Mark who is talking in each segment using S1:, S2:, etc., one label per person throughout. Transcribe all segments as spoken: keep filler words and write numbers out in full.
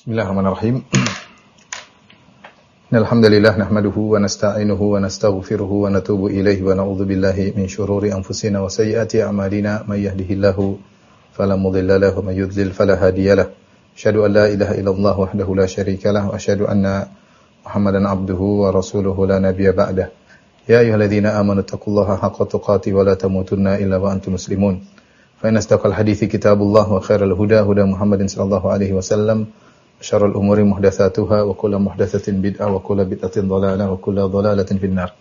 S1: Bismillahirrahmanirrahim. Alhamdulillah nahmaduhu wa nasta'inuhu wa nastaghfiruhu wa natubu ilaihi wa na'udzu billahi min shururi anfusina wa sayyiati a'malina may yahdihillahu fala mudilla lahu wa may yudlil fala hadiyalah. Asyhadu an la ilaha illallah wahdahu la syarika lah wa asyhadu anna Muhammadan abduhu wa rasuluhu la nabiyya ba'dah. Ya ayyuhalladzina amanu taqullaha haqqa tuqatih wa la tamutunna illa wa antum muslimun. Fa inna asdaqal hadithi kitabullah wa khairal huda huda Muhammadin sallallahu alaihi wasallam. Syarrul umuri muhdatsatuha wa kullu muhdatsatin bid'ah wa kullu bid'atin dhalalah wa kullu dhalalatin finnar.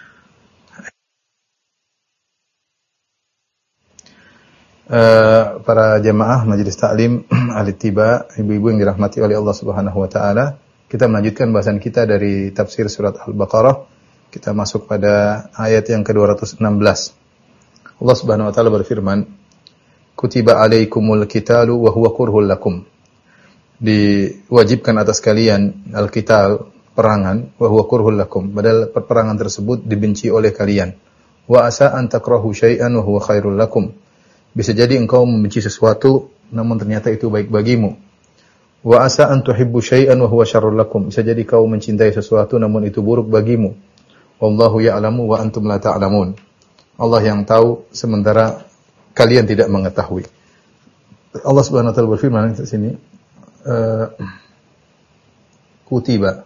S1: Uh, para jemaah majelis taklim ahli tiba, ibu-ibu yang dirahmati oleh Allah Subhanahu wa taala, kita melanjutkan bahasan kita dari tafsir surat Al-Baqarah. Kita masuk pada ayat yang ke dua ratus enam belas. Allah Subhanahu wa taala berfirman, "Kutiba alaikumul qitalu wa huwa kurhul lakum." Diwajibkan atas kalian al-qital, perangan, wa huwa kurhul lakum, padahal peperangan tersebut dibenci oleh kalian. Wa asa an takrahu syai'an wa huwa khairul lakum. Bisa jadi engkau membenci sesuatu namun ternyata itu baik bagimu. Wa asa an tuhibbu syai'an wa huwa syarrul lakum. Bisa jadi kau mencintai sesuatu namun itu buruk bagimu. Wallahu ya'lamu wa antum la ta'lamun. Allah yang tahu sementara kalian tidak mengetahui. Allah Subhanahu wa taala berfirman di sini, Uh, kutiba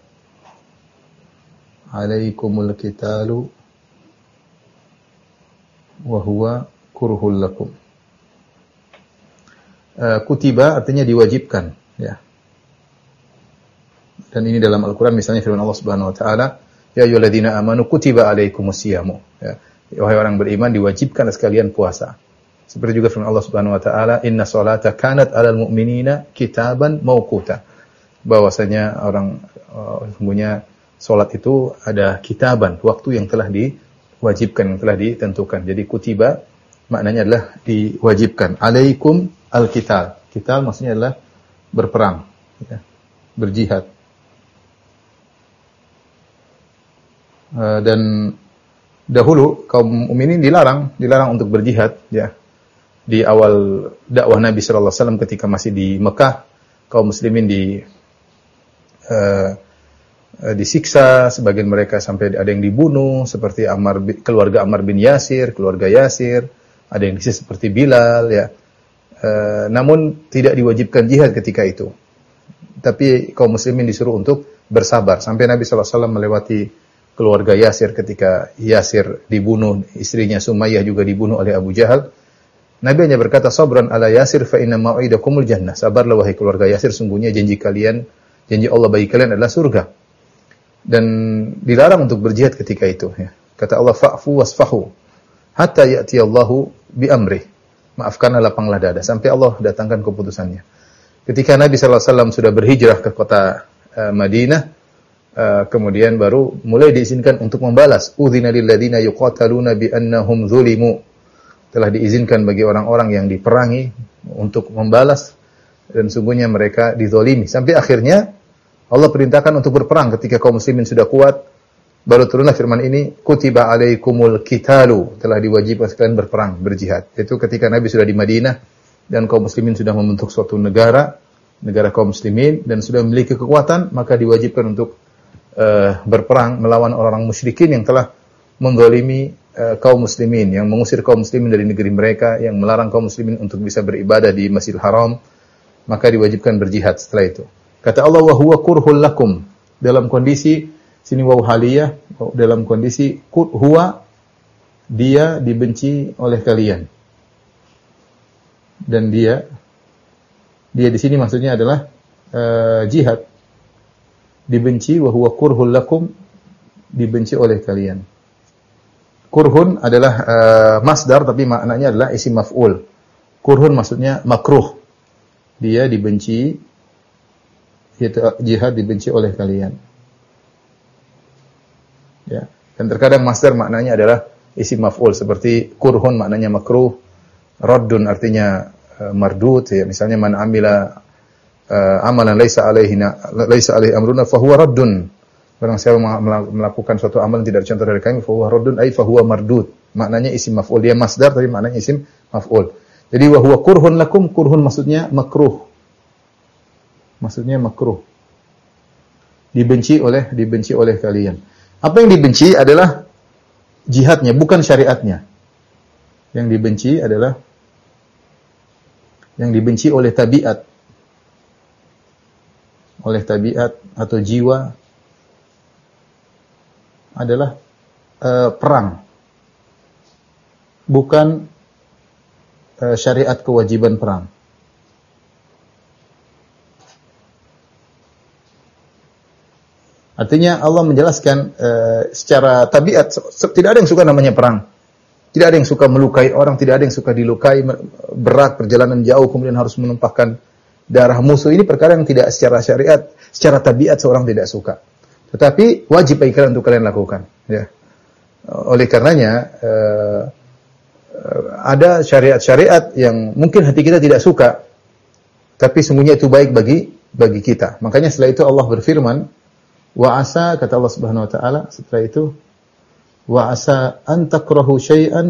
S1: alaikumul qitalu wa huwa kurhul lakum. Uh, kutiba artinya diwajibkan, ya. Dan ini dalam Al-Qur'an misalnya firman Allah Subhanahu wa taala, ya ayyuhalladzina amanu kutiba alaikumus siyamu, ya. Wahai orang beriman, diwajibkan atas kalian puasa. Seperti juga firman Allah Subhanahu wa taala, inna sholata kanat 'alal mu'minina kitaban mauquta. Bahwasanya orang uh, sungguhnya salat itu ada kitaban, waktu yang telah diwajibkan, yang telah ditentukan. Jadi kutiba maknanya adalah diwajibkan. Alaikum al-qital. Qital maksudnya adalah berperang, ya, berjihad. Uh, dan dahulu kaum mukminin dilarang, dilarang untuk berjihad, ya. Di awal dakwah Nabi sallallahu alaihi wasallam ketika masih di Mekah, kaum muslimin di uh, disiksa, sebagian mereka sampai ada yang dibunuh seperti Ammar, keluarga Ammar bin Yasir, keluarga Yasir, ada yang disiksa seperti Bilal, ya. Uh, namun tidak diwajibkan jihad ketika itu. Tapi kaum muslimin disuruh untuk bersabar sampai Nabi sallallahu alaihi wasallam melewati keluarga Yasir ketika Yasir dibunuh, istrinya Sumayyah juga dibunuh oleh Abu Jahal. Nabi hanya berkata, sabran ala Yasir fa inna mau'idakumul jannah. Sabarlah wahai keluarga Yasir, sungguhnya janji kalian, janji Allah bagi kalian adalah surga. Dan dilarang untuk berjihad ketika itu, ya. Kata Allah, fa'fu wasfahu hatta ya'ti Allahu bi amrih. Maafkanlah, lapanglah dada sampai Allah datangkan keputusannya. Ketika Nabi sallallahu alaihi wasallam sudah berhijrah ke kota uh, Madinah, uh, kemudian baru mulai diizinkan untuk membalas. Udzina lil ladzina yuqataluna bi annahum zulimu. Telah diizinkan bagi orang-orang yang diperangi untuk membalas, dan sungguhnya mereka dizalimi. Sampai akhirnya Allah perintahkan untuk berperang. Ketika kaum muslimin sudah kuat, baru turunlah firman ini, kutiba alaikumul qitalu, telah diwajibkan kalian berperang, berjihad. Itu ketika Nabi sudah di Madinah dan kaum muslimin sudah membentuk suatu negara, negara kaum muslimin, dan sudah memiliki kekuatan, maka diwajibkan untuk uh, berperang melawan orang-orang musyrikin yang telah menzalimi Uh, kaum muslimin, yang mengusir kaum muslimin dari negeri mereka, yang melarang kaum muslimin untuk bisa beribadah di Masjidil Haram, maka diwajibkan berjihad setelah itu. Kata Allah, wa huwa kurhul lakum, dalam kondisi sini waw haliyah, dalam kondisi huwa, dia dibenci oleh kalian. Dan dia dia di sini maksudnya adalah uh, jihad. Dibenci, wa huwa kurhul lakum, dibenci oleh kalian. Kurhun adalah uh, masdar, tapi maknanya adalah isim maf'ul. Kurhun maksudnya makruh. Dia dibenci, yaitu jihad dibenci oleh kalian. Ya. Dan terkadang masdar maknanya adalah isim maf'ul, seperti kurhun maknanya makruh, raddun artinya uh, mardud, ya. Misalnya man amila uh, amalan laisa alaihi laisa alaihi amruna fa huwa raddun. Barang siapa melakukan suatu amal yang tidak dicontoh dari kami, fa huwa raddun ay fa huwa mardud. Maknanya isim maf'ul, dia masdar tapi maknanya isim maf'ul. Jadi wa huwa kurhun lakum, kurhun maksudnya makruh. Maksudnya makruh. Dibenci oleh dibenci oleh kalian. Apa yang dibenci adalah jihadnya, bukan syariatnya. Yang dibenci adalah yang dibenci oleh tabiat. Oleh tabiat atau jiwa adalah uh, perang. Bukan uh, syariat kewajiban perang. Artinya Allah menjelaskan uh, secara tabiat tidak ada yang suka namanya perang. Tidak ada yang suka melukai orang, tidak ada yang suka dilukai, berat perjalanan jauh kemudian harus menumpahkan darah musuh. Ini perkara yang tidak secara syariat, secara tabiat seorang tidak suka. Tetapi wajib bagi kalian untuk kalian lakukan, ya. Oleh karenanya uh, ada syariat-syariat yang mungkin hati kita tidak suka, tapi sungguhnya itu baik bagi bagi kita. Makanya setelah itu Allah berfirman, wa asa, kata Allah Subhanahu wa taala setelah itu, wa asa an takrahu syai'an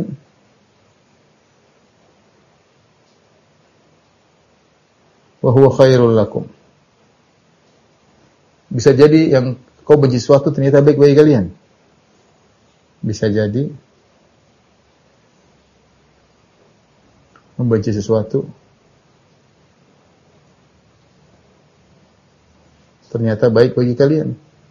S1: wa huwa khairul lakum. Bisa jadi yang kau benci sesuatu ternyata baik bagi kalian. Bisa jadi membenci sesuatu ternyata baik bagi kalian.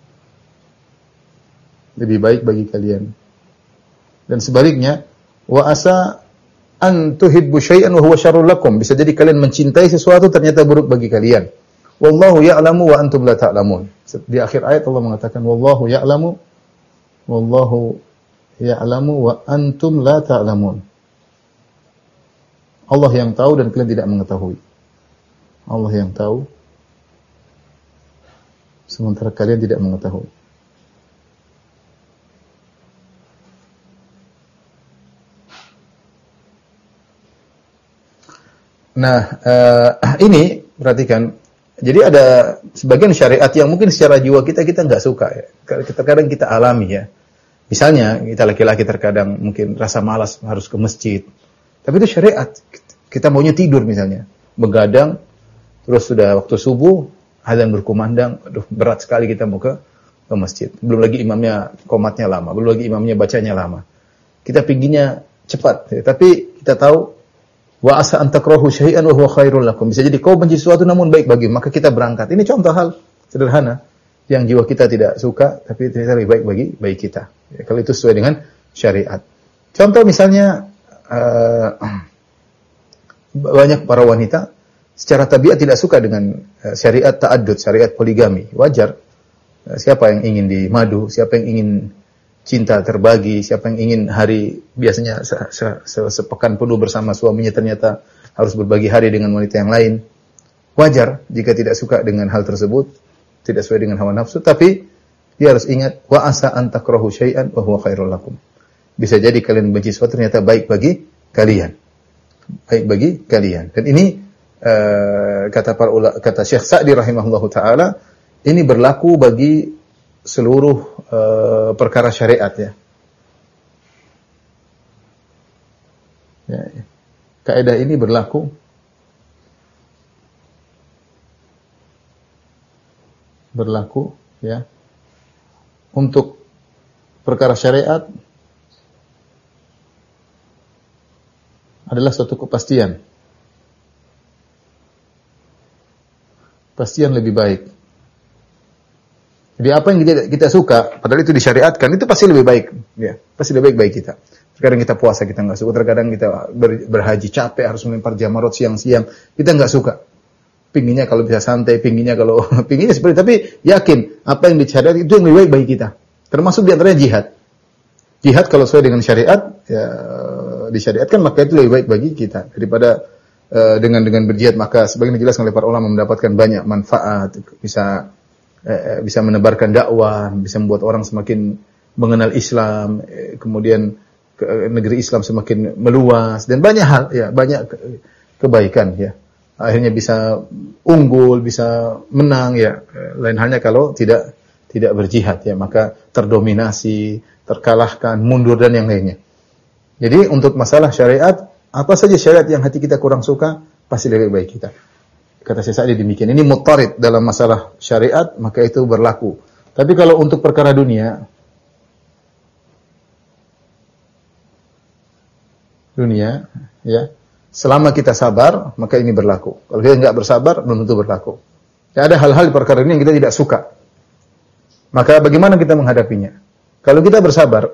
S1: Lebih baik bagi kalian. Dan sebaliknya, wa asa an tuhibbu syai'an wa huwa syarrul lakum. Bisa jadi kalian mencintai sesuatu ternyata buruk bagi kalian. Wallahu ya'lamu wa antum la ta'lamun. Di akhir ayat Allah mengatakan wallahu ya'lamu wallahu ya'lamu wa antum la ta'lamun. Allah yang tahu dan kalian tidak mengetahui. Allah yang tahu sementara kalian tidak mengetahui. Nah, uh, ini perhatikan. Jadi ada sebagian syariat yang mungkin secara jiwa kita kita nggak suka ya. Terkadang kita alami ya. Misalnya kita laki-laki terkadang mungkin rasa malas harus ke masjid. Tapi itu syariat. Kita maunya tidur misalnya, begadang, terus sudah waktu subuh, adzan berkumandang, aduh berat sekali kita mau ke ke masjid. Belum lagi imamnya qomatnya lama, belum lagi imamnya bacanya lama. Kita pinginnya cepat, ya. Tapi kita tahu wa asa an takrahu syai'an wa huwa khairul lakum. Bisa jadi kau benci sesuatu namun baik bagi, maka kita berangkat. Ini contoh hal sederhana yang jiwa kita tidak suka tapi ternyata lebih baik bagi bagi kita. Ya, kalau itu sesuai dengan syariat. Contoh misalnya uh, banyak para wanita secara tabiat tidak suka dengan uh, syariat ta'addud, syariat poligami. Wajar. Uh, siapa yang ingin dimadu, siapa yang ingin cinta terbagi, siapa yang ingin hari biasanya se- se- se- sepekan penuh bersama suaminya ternyata harus berbagi hari dengan wanita yang lain. Wajar jika tidak suka dengan hal tersebut, tidak sesuai dengan hawa nafsu, tapi dia harus ingat wa asa an takrahu syai'an wa huwa khairul lakum. Bisa jadi kalian benci sesuatu ternyata baik bagi kalian. Baik bagi kalian. Dan ini uh, kata para ulama, kata Syekh Sa'di rahimahullahu taala, ini berlaku bagi seluruh uh, perkara syariat ya. Ya, ya. Kaidah ini berlaku berlaku ya untuk perkara syariat adalah suatu kepastian. Kepastian lebih baik. Jadi apa yang kita, kita suka, padahal itu disyariatkan, itu pasti lebih baik, ya, pasti lebih baik bagi kita. Terkadang kita puasa kita nggak suka, terkadang kita ber, berhaji capek harus melempar jamarot siang-siang, kita nggak suka. Pinginnya kalau bisa santai, pinginnya kalau pinginnya seperti, tapi yakin apa yang disyariat itu yang lebih baik bagi kita. Termasuk diantaranya jihad. Jihad kalau sesuai dengan syariat, ya, disyariatkan maka itu lebih baik bagi kita daripada uh, dengan dengan berjihad. Maka sebagian dijelaskan oleh para ulama mendapatkan banyak manfaat, bisa bisa menebarkan dakwah, bisa membuat orang semakin mengenal Islam, kemudian ke, negeri Islam semakin meluas dan banyak hal ya, banyak ke, kebaikan ya. Akhirnya bisa unggul, bisa menang ya. Lain halnya kalau tidak tidak berjihad ya, maka terdominasi, terkalahkan, mundur dan yang lainnya. Jadi untuk masalah syariat, apa saja syariat yang hati kita kurang suka, pasti lebih baik kita. Kata Syekh Sa'di demikian. Ini muttarid dalam masalah syariat, maka itu berlaku. Tapi kalau untuk perkara dunia, dunia, ya, selama kita sabar, maka ini berlaku. Kalau kita enggak bersabar, belum tentu berlaku. Ya, ada hal-hal di perkara ini yang kita tidak suka. Maka bagaimana kita menghadapinya? Kalau kita bersabar,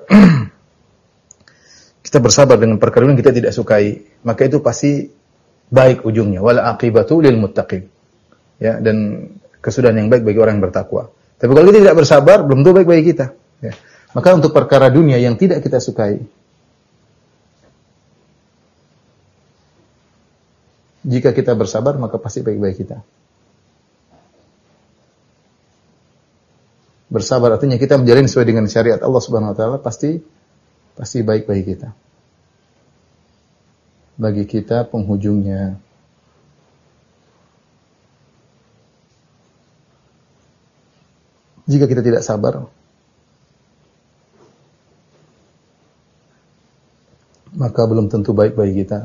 S1: kita bersabar dengan perkara yang kita tidak sukai, maka itu pasti baik ujungnya. Wal aqibatu lil muttaqin. Ya, dan kesudahan yang baik bagi orang yang bertakwa. Tapi kalau kita tidak bersabar, belum tentu baik bagi kita. Ya. Maka untuk perkara dunia yang tidak kita sukai, jika kita bersabar, maka pasti baik bagi kita. Bersabar artinya kita menjalani sesuai dengan syariat Allah Subhanahu wa taala, pasti pasti baik bagi kita. Bagi kita penghujungnya. Jika kita tidak sabar, maka belum tentu baik bagi kita.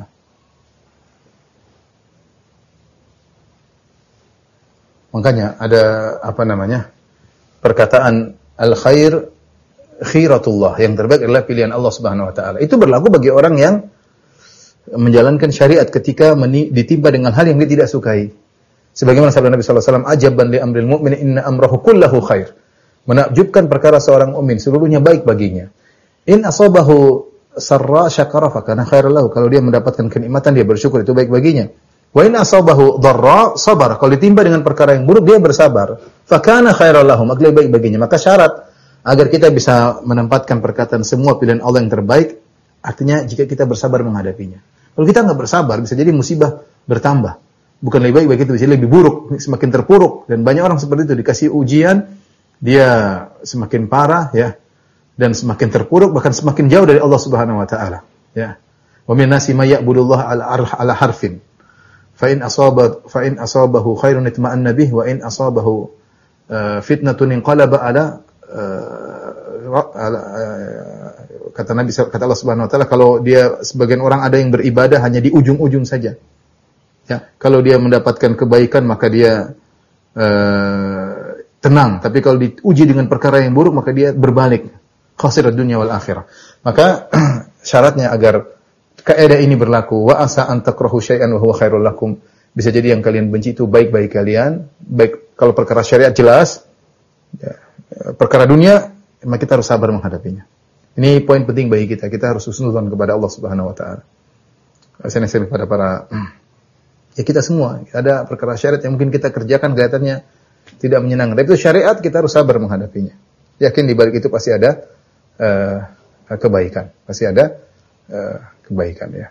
S1: Makanya ada apa namanya? Perkataan al-khair khiratullah, yang terbaik adalah pilihan Allah Subhanahu wa taala. Itu berlaku bagi orang yang menjalankan syariat ketika ditimpa dengan hal yang dia tidak sukai. Sebagaimana sabda Nabi sallallahu alaihi wasallam, "Ajaban li amril mu'min inna amrahu kullahu khair." Menakjubkan perkara seorang mukmin, seluruhnya baik baginya. In asabahu sarra syakara fa kana khairan lahu. Kalau dia mendapatkan kenikmatan, dia bersyukur, itu baik baginya. Wa in asabahu dharra sabar. Kalau ditimpa dengan perkara yang buruk, dia bersabar. Fa kana khairan lahu, maka lebih baik baginya. Maka syarat agar kita bisa menempatkan perkataan semua pilihan Allah yang terbaik, artinya jika kita bersabar menghadapinya. Kalau kita enggak bersabar, bisa jadi musibah bertambah. Bukan lebih baik, baik itu bisa lebih buruk, semakin terpuruk. Dan banyak orang seperti itu, dikasih ujian, dia semakin parah, ya, dan semakin terpuruk, bahkan semakin jauh dari Allah Subhanahu wa taala, ya. Wa min nasi may ya'budullah ala ala harfin. Fa in asaba fa in asabahu khairun itma'anna bih wa in asabahu uh, fitnatun inqalaba ala uh, ala uh, kata Nabi kata Allah Subhanahu wa taala, kalau dia sebagian orang ada yang beribadah hanya di ujung-ujung saja. Ya, kalau dia mendapatkan kebaikan maka dia uh, tenang, tapi kalau diuji dengan perkara yang buruk maka dia berbalik. Khasirat dunya wal akhirah. Maka syaratnya agar kaidah ini berlaku, wa asa an takrahu syai'an wa huwa khairul lakum. Bisa jadi yang kalian benci itu baik bagi kalian. Baik kalau perkara syariat jelas, ya, perkara dunia maka kita harus sabar menghadapinya. Ini poin penting bagi kita. Kita harus husnuzan kepada Allah Subhanahu wa taala. Saya nasihat kepada para ya kita semua, ada perkara syariat yang mungkin kita kerjakan kelihatannya tidak menyenangkan. Tapi itu syariat, kita harus sabar menghadapinya. Yakin di balik itu pasti ada uh, kebaikan. Pasti ada uh, kebaikan, ya.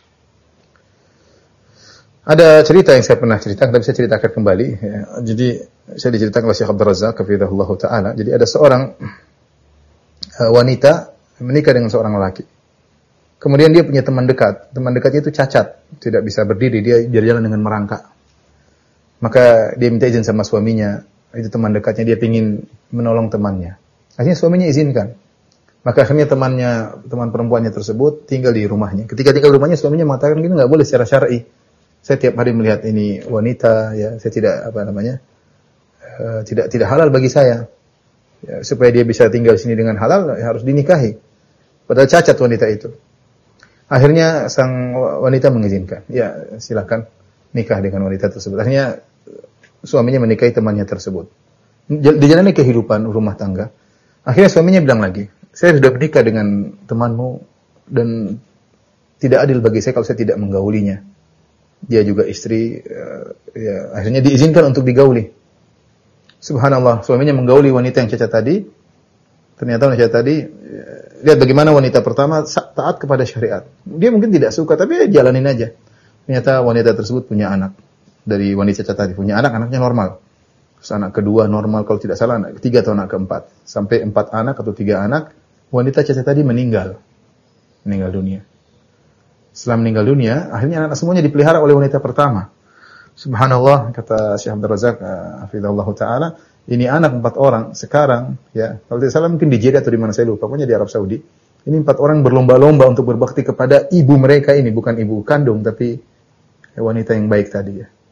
S1: Ada cerita yang saya pernah ceritakan, tapi saya ceritakan kembali. Ya. Jadi saya diceritakan oleh Syekh Abdul Razak, hafizahullah taala. Jadi ada seorang uh, wanita menikah dengan seorang lelaki. Kemudian dia punya teman dekat. Teman dekatnya itu cacat, tidak bisa berdiri, dia berjalan dengan merangkak. Maka dia minta izin sama suaminya, itu teman dekatnya, dia ingin menolong temannya. Akhirnya suaminya izinkan. Maka akhirnya temannya, teman perempuannya tersebut tinggal di rumahnya. Ketika tinggal di rumahnya, suaminya mengatakan gini, nggak boleh secara syar'i. Saya tiap hari melihat ini wanita, ya, saya tidak apa namanya, uh, tidak tidak halal bagi saya. Ya, supaya dia bisa tinggal di sini dengan halal, ya, harus dinikahi. Padahal cacat wanita itu. Akhirnya sang wanita mengizinkan. Ya, silakan nikah dengan wanita tersebut. Akhirnya suaminya menikahi temannya tersebut. Dijalani kehidupan rumah tangga. Akhirnya suaminya bilang lagi, saya sudah menikah dengan temanmu dan tidak adil bagi saya kalau saya tidak menggaulinya. Dia juga istri, ya, akhirnya diizinkan untuk digauli. Subhanallah, suaminya menggauli wanita yang cacat tadi. Ternyata wanita tadi, lihat bagaimana wanita pertama taat kepada syariat. Dia mungkin tidak suka, tapi ya jalanin aja. Ternyata wanita tersebut punya anak. Dari wanita cacat tadi, punya anak, anaknya normal. Terus anak kedua normal, kalau tidak salah anak ketiga atau anak keempat. Sampai empat anak atau tiga anak, wanita cacat tadi meninggal. Meninggal dunia. Setelah meninggal dunia, akhirnya anak semuanya dipelihara oleh wanita pertama. Subhanallah, kata Syekh Abdul Razak, hafizahullah ta'ala, ini anak empat orang sekarang, ya, kalau tidak salah mungkin di Jeddah atau di mana saya lupa, pokoknya di Arab Saudi. Ini empat orang berlomba-lomba untuk berbakti kepada ibu mereka ini, bukan ibu kandung, tapi wanita yang baik tadi, ya.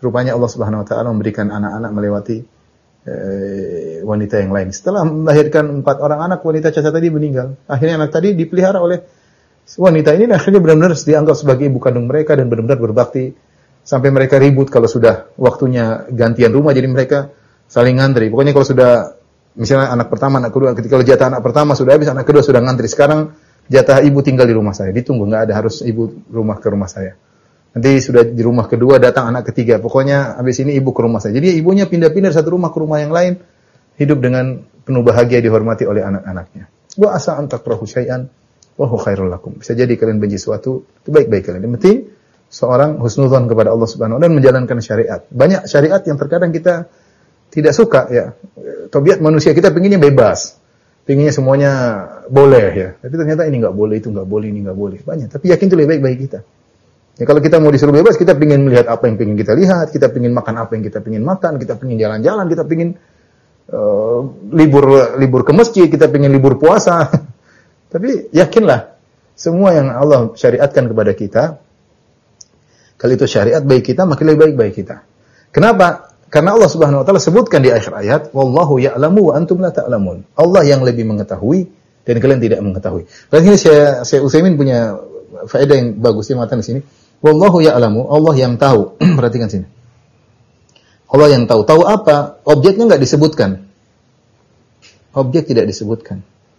S1: rupanya Allah Subhanahu wa taala memberikan anak-anak melewati eh, wanita yang lain. Setelah melahirkan empat orang anak, wanita cacat tadi meninggal. Akhirnya anak tadi dipelihara oleh wanita ini, akhirnya benar-benar dianggap sebagai ibu kandung mereka dan benar-benar berbakti sampai mereka ribut kalau sudah waktunya gantian rumah, jadi mereka saling ngantri. Pokoknya kalau sudah misalnya anak pertama, anak kedua, ketika kalau jatah anak pertama sudah habis, anak kedua sudah ngantri. Sekarang jatah ibu tinggal di rumah saya, ditunggu, nggak ada harus ibu rumah ke rumah saya. Nanti sudah di rumah kedua datang anak ketiga, pokoknya habis ini ibu ke rumah saya. Jadi ibunya pindah-pindah dari satu rumah ke rumah yang lain, hidup dengan penuh bahagia, dihormati oleh anak-anaknya. Wa asa an takrahu syai'an wa huwa khairul lakum. Bisa jadi kalian benci sesuatu, itu baik-baik kalian. Yang penting seorang husnudzon kepada Allah Subhanahu wa taala dan menjalankan syariat. Banyak syariat yang terkadang kita tidak suka ya. Tabiat manusia kita pengennya bebas. Pengennya semuanya boleh ya. Tapi ternyata ini enggak boleh, itu enggak boleh, ini enggak boleh. Banyak. Tapi yakin itu lebih baik bagi kita. Ya kalau kita mau disuruh bebas, kita pengen melihat apa yang pengen kita lihat, kita pengen makan apa yang kita pengen makan, kita pengen jalan-jalan, kita pengen uh, libur libur ke masjid, kita pengen libur puasa. Tapi yakinlah semua yang Allah syariatkan kepada kita, kalau itu syariat bagi kita, makin lebih baik bagi kita. Kenapa? Karena Allah Subhanahu wa taala sebutkan di akhir ayat, wallahu ya'lamu wa antum la ta'lamun. Allah yang lebih mengetahui dan kalian tidak mengetahui. Berarti ini saya saya Utsaimin punya faedah yang bagus di mata di sini. Wallahu ya'lamu, Allah yang tahu. Perhatikan sini. Allah yang tahu. Tahu apa? Objeknya enggak disebutkan. Objek tidak disebutkan.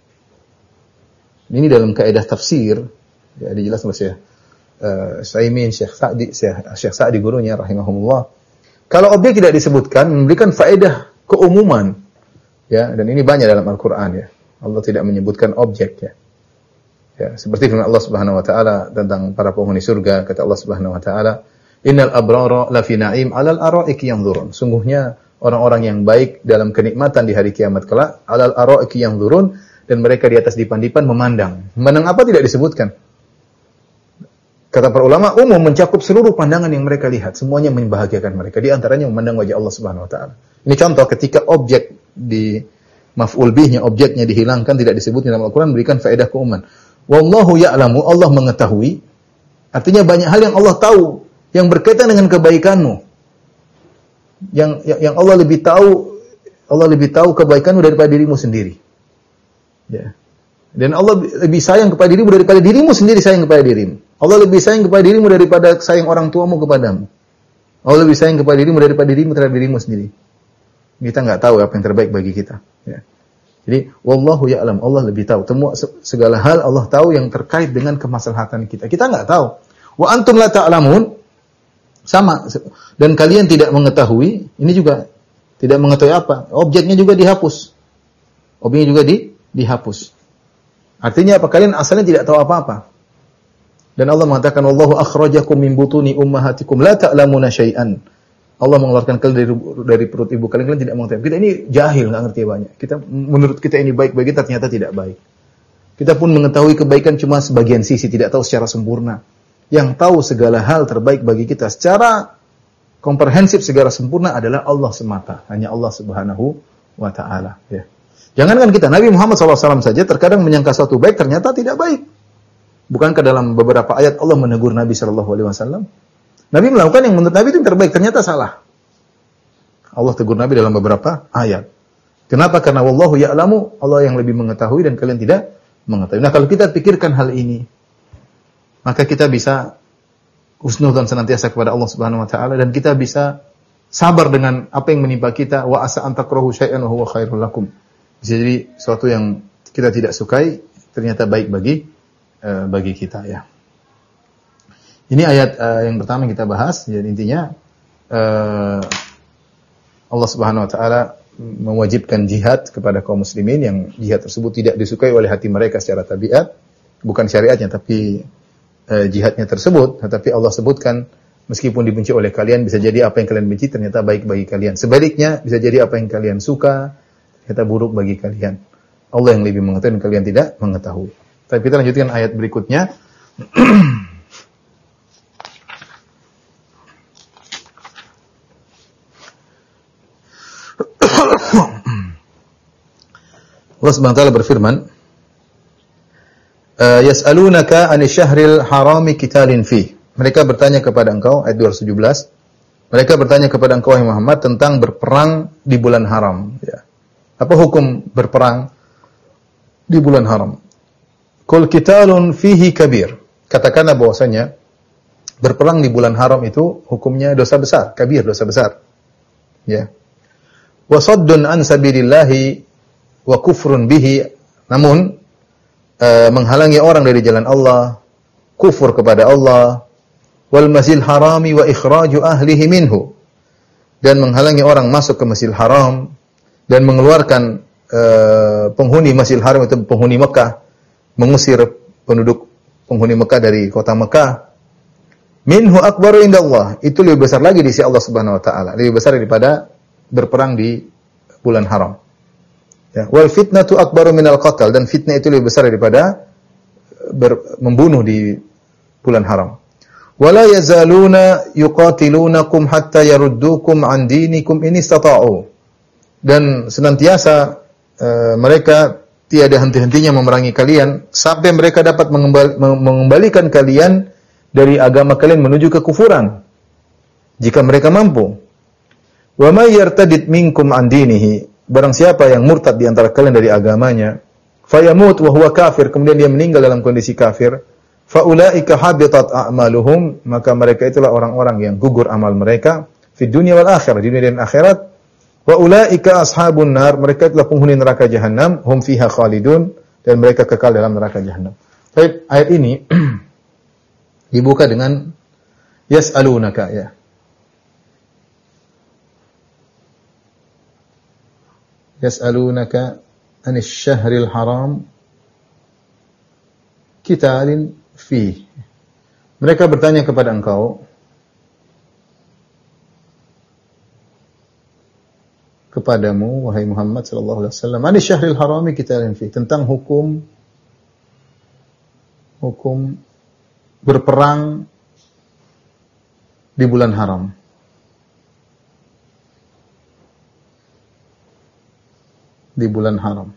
S1: Ini dalam kaidah tafsir, ya dijelaskan oleh Syekh uh, Utsaimin, Syekh Sa'di, Syekh Sa'di gurunya rahimahumullah. Kalau objek tidak disebutkan, memberikan faedah keumuman. Ya, dan ini banyak dalam Al-Qur'an ya. Allah tidak menyebutkan objek ya. Ya, seperti firman Allah Subhanahu wa taala tentang para penghuni surga, kata Allah Subhanahu wa taala, "Innal abrara lafi na'im 'alal ara'iki yanzurun." Sungguhnya orang-orang yang baik dalam kenikmatan di hari kiamat kelak, 'alal ara'iki yanzurun, dan mereka di atas dipan-dipan memandang. Memandang apa tidak disebutkan. Kata para ulama, umum mencakup seluruh pandangan yang mereka lihat, semuanya membahagiakan mereka. Di antaranya memandang wajah Allah Subhanahu wa taala. Ini contoh ketika objek di maf'ul bihnya, objeknya dihilangkan, tidak disebut dalam Al-Qur'an, memberikan faedah keumuman. Wallahu ya'lamu, Allah mengetahui. Artinya banyak hal yang Allah tahu yang berkaitan dengan kebaikanmu. Yang yang, yang Allah lebih tahu, Allah lebih tahu kebaikanmu daripada dirimu sendiri. Ya. Dan Allah lebih sayang kepada dirimu daripada dirimu sendiri sayang kepada dirimu. Allah lebih sayang kepada dirimu daripada sayang orang tuamu kepadamu. Allah lebih sayang kepada dirimu daripada dirimu terhadap dirimu sendiri. Kita enggak tahu apa yang terbaik bagi kita, ya. Jadi, wallahu ya'lam, Allah lebih tahu. Semua segala hal Allah tahu yang terkait dengan kemaslahatan kita. Kita enggak tahu. Wa antum la ta'lamun, sama. Dan kalian tidak mengetahui, ini juga tidak mengetahui apa? Objeknya juga dihapus. Objeknya juga di, dihapus. Artinya apa? Kalian asalnya tidak tahu apa-apa. Dan Allah mengatakan, wallahu akhrajakum min butuni ummahatikum la ta'lamuna syai'an. Allah mengeluarkan kalian dari, dari perut ibu kalian, kalian tidak mengetahui. Kita ini jahil, nggak ngerti banyak. Kita menurut kita ini baik bagi kita, ternyata tidak baik. Kita pun mengetahui kebaikan cuma sebagian sisi, tidak tahu secara sempurna. Yang tahu segala hal terbaik bagi kita secara komprehensif, segala sempurna adalah Allah semata. Hanya Allah Subhanahu wa taala. Ya. Jangankan kita, Nabi Muhammad shallallahu alaihi wasallam saja terkadang menyangka suatu baik, ternyata tidak baik. Bukankah dalam beberapa ayat Allah menegur Nabi shallallahu alaihi wasallam? Nabi melakukan yang menurut Nabi itu yang terbaik, ternyata salah. Allah tegur Nabi dalam beberapa ayat. Kenapa? Karena wallahu ya'lamu, Allah yang lebih mengetahui dan kalian tidak mengetahui. Nah, kalau kita pikirkan hal ini, maka kita bisa husnudzon senantiasa kepada Allah Subhanahu wa taala dan kita bisa sabar dengan apa yang menimpa kita. Wa asa an takrahu syai'an wa huwa khairul lakum. Bisa jadi sesuatu yang kita tidak sukai ternyata baik bagi uh, bagi kita ya. Ini ayat uh, yang pertama yang kita bahas. Jadi intinya uh, Allah Subhanahu wa taala mewajibkan jihad kepada kaum muslimin yang jihad tersebut tidak disukai oleh hati mereka secara tabiat, bukan syariatnya tapi uh, jihadnya tersebut, tetapi Allah sebutkan meskipun dibenci oleh kalian bisa jadi apa yang kalian benci ternyata baik bagi kalian. Sebaliknya bisa jadi apa yang kalian suka ternyata buruk bagi kalian. Allah yang lebih mengetahui dan kalian tidak mengetahui. Tapi kita lanjutkan ayat berikutnya. Allah Subhanahu wa taala berfirman, "Yas'alunaka 'anil syahril harami qitalin fi." Mereka bertanya kepada engkau, ayat dua ratus tujuh belas. Mereka bertanya kepada engkau wahai Muhammad tentang berperang di bulan haram, ya. Apa hukum berperang di bulan haram? Qul qitalun fihi kabir. Katakanlah bahwasanya berperang di bulan haram itu hukumnya dosa besar, kabir, dosa besar. Ya. Wa saddun an sabilillahi wa kufrun bihi. Namun uh, menghalangi orang dari jalan Allah, kufur kepada Allah, wal masjidil harami wa ikhraju ahlihi minhu, dan menghalangi orang masuk ke Masjidil Haram dan mengeluarkan uh, penghuni Masjidil Haram itu penghuni Mekah, mengusir penduduk penghuni Mekah dari kota Mekah. Minhu akbaru indallah, itu lebih besar lagi di sisi Allah Subhanahu wa taala, lebih besar daripada berperang di bulan haram. Ya, wal fitnatu akbaru minal qatl, dan fitnah itu lebih besar daripada ber, membunuh di bulan haram. Wala yazaluna yuqatilunakum hatta yaruddukum an dinikum in istata'u. Dan senantiasa uh, mereka tiada henti-hentinya memerangi kalian sampai mereka dapat mengembal, mengembalikan kalian dari agama kalian menuju kekufuran jika mereka mampu. Wa may yartadid minkum an dinihi, barang siapa yang murtad di antara kalian dari agamanya, fayamut wa huwa kafir, kemudian dia meninggal dalam kondisi kafir, faulaika habitat a'maluhum, maka mereka itulah orang-orang yang gugur amal mereka di dunia wal akhirah, di dunia dan akhirat. Wa ulaika ashabun nar, mereka itulah penghuni neraka jahanam, hum fiha khalidun, dan mereka kekal dalam neraka jahanam. Baik, ayat ini dibuka dengan yas'alunaka, ya. Yas'alunaka anis syahril haram qitalin fi. Mereka bertanya kepada engkau kepadamu wahai Muhammad sallallahu alaihi wasallam, anis syahril harami qitalin fi, tentang hukum hukum berperang di bulan haram. Di bulan haram.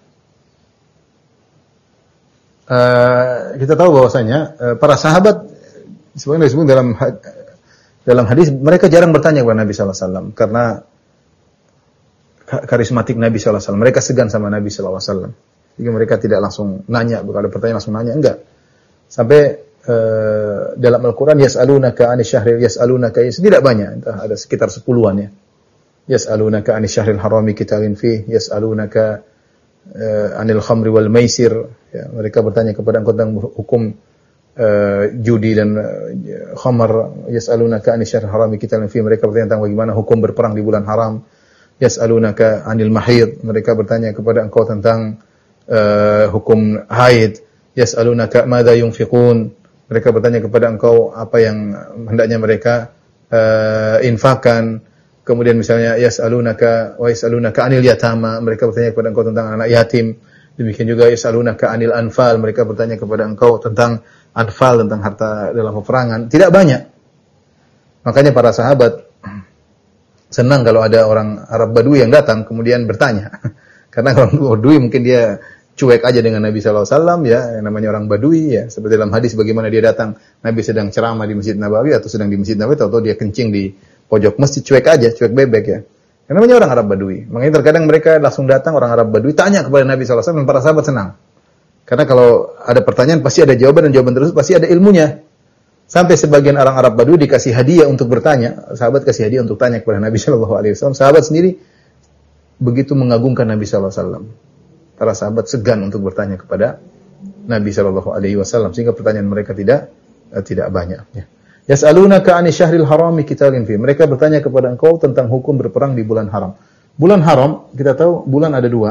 S1: Uh, kita tahu bahwasanya uh, para sahabat sebagaimana disebut dalam dalam hadis, mereka jarang bertanya kepada Nabi sallallahu alaihi wasallam karena karismatik Nabi sallallahu alaihi wasallam. Mereka segan sama Nabi sallallahu alaihi wasallam. Jadi mereka tidak langsung nanya, kalau ada pertanyaan langsung nanya, enggak. Sampai uh, dalam Al-Qur'an yas'alunaka 'anil syahril yas'alunaka, tidak banyak, entah ada sekitar sepuluhan ya. Yas'alunaka 'anil syahril harami qitalin fihi, yas'alunaka uh, 'anil khamri wal maisir, ya, mereka bertanya kepada engkau tentang hukum uh, judi dan uh, khamar. Yas'alunaka 'anil syahril harami qitalin fihi, mereka bertanya tentang bagaimana hukum berperang di bulan haram. Yas'alunaka 'anil mahid, mereka bertanya kepada engkau tentang uh, hukum haid. Yas'alunaka madza yunfiqun, mereka bertanya kepada engkau apa yang hendaknya mereka uh, infakkan. Kemudian misalnya yas'alunaka wa yas'alunaka 'anil yatama, mereka bertanya kepada engkau tentang anak yatim. Demikian juga yas'alunaka 'anil anfal, mereka bertanya kepada engkau tentang anfal, tentang harta dalam peperangan. Tidak banyak. Makanya para sahabat senang kalau ada orang Arab Badui yang datang kemudian bertanya. Karena orang Badui mungkin dia cuek aja dengan Nabi sallallahu alaihi wasallam, ya, yang namanya orang Badui, ya. Seperti dalam hadis bagaimana dia datang, Nabi sedang ceramah di Masjid Nabawi atau sedang di Masjid Nabawi, atau dia kencing di pojok masjid, cuek aja, cuek bebek, ya. Yang namanya orang Arab Badui. Makanya terkadang mereka langsung datang, orang Arab Badui tanya kepada Nabi sallallahu alaihi wasallam, dan para sahabat senang. Karena kalau ada pertanyaan pasti ada jawaban, dan jawaban terus pasti ada ilmunya. Sampai sebagian orang Arab Badui dikasih hadiah untuk bertanya, sahabat kasih hadiah untuk tanya kepada Nabi sallallahu alaihi wasallam. Sahabat sendiri begitu mengagungkan Nabi sallallahu alaihi wasallam. Para sahabat segan untuk bertanya kepada Nabi sallallahu alaihi wasallam, sehingga pertanyaan mereka tidak uh, tidak banyak, ya. Yas'alunaka 'anil syahril harami qitalin fi, mereka bertanya kepada engkau tentang hukum berperang di bulan haram. Bulan haram, kita tahu bulan ada dua.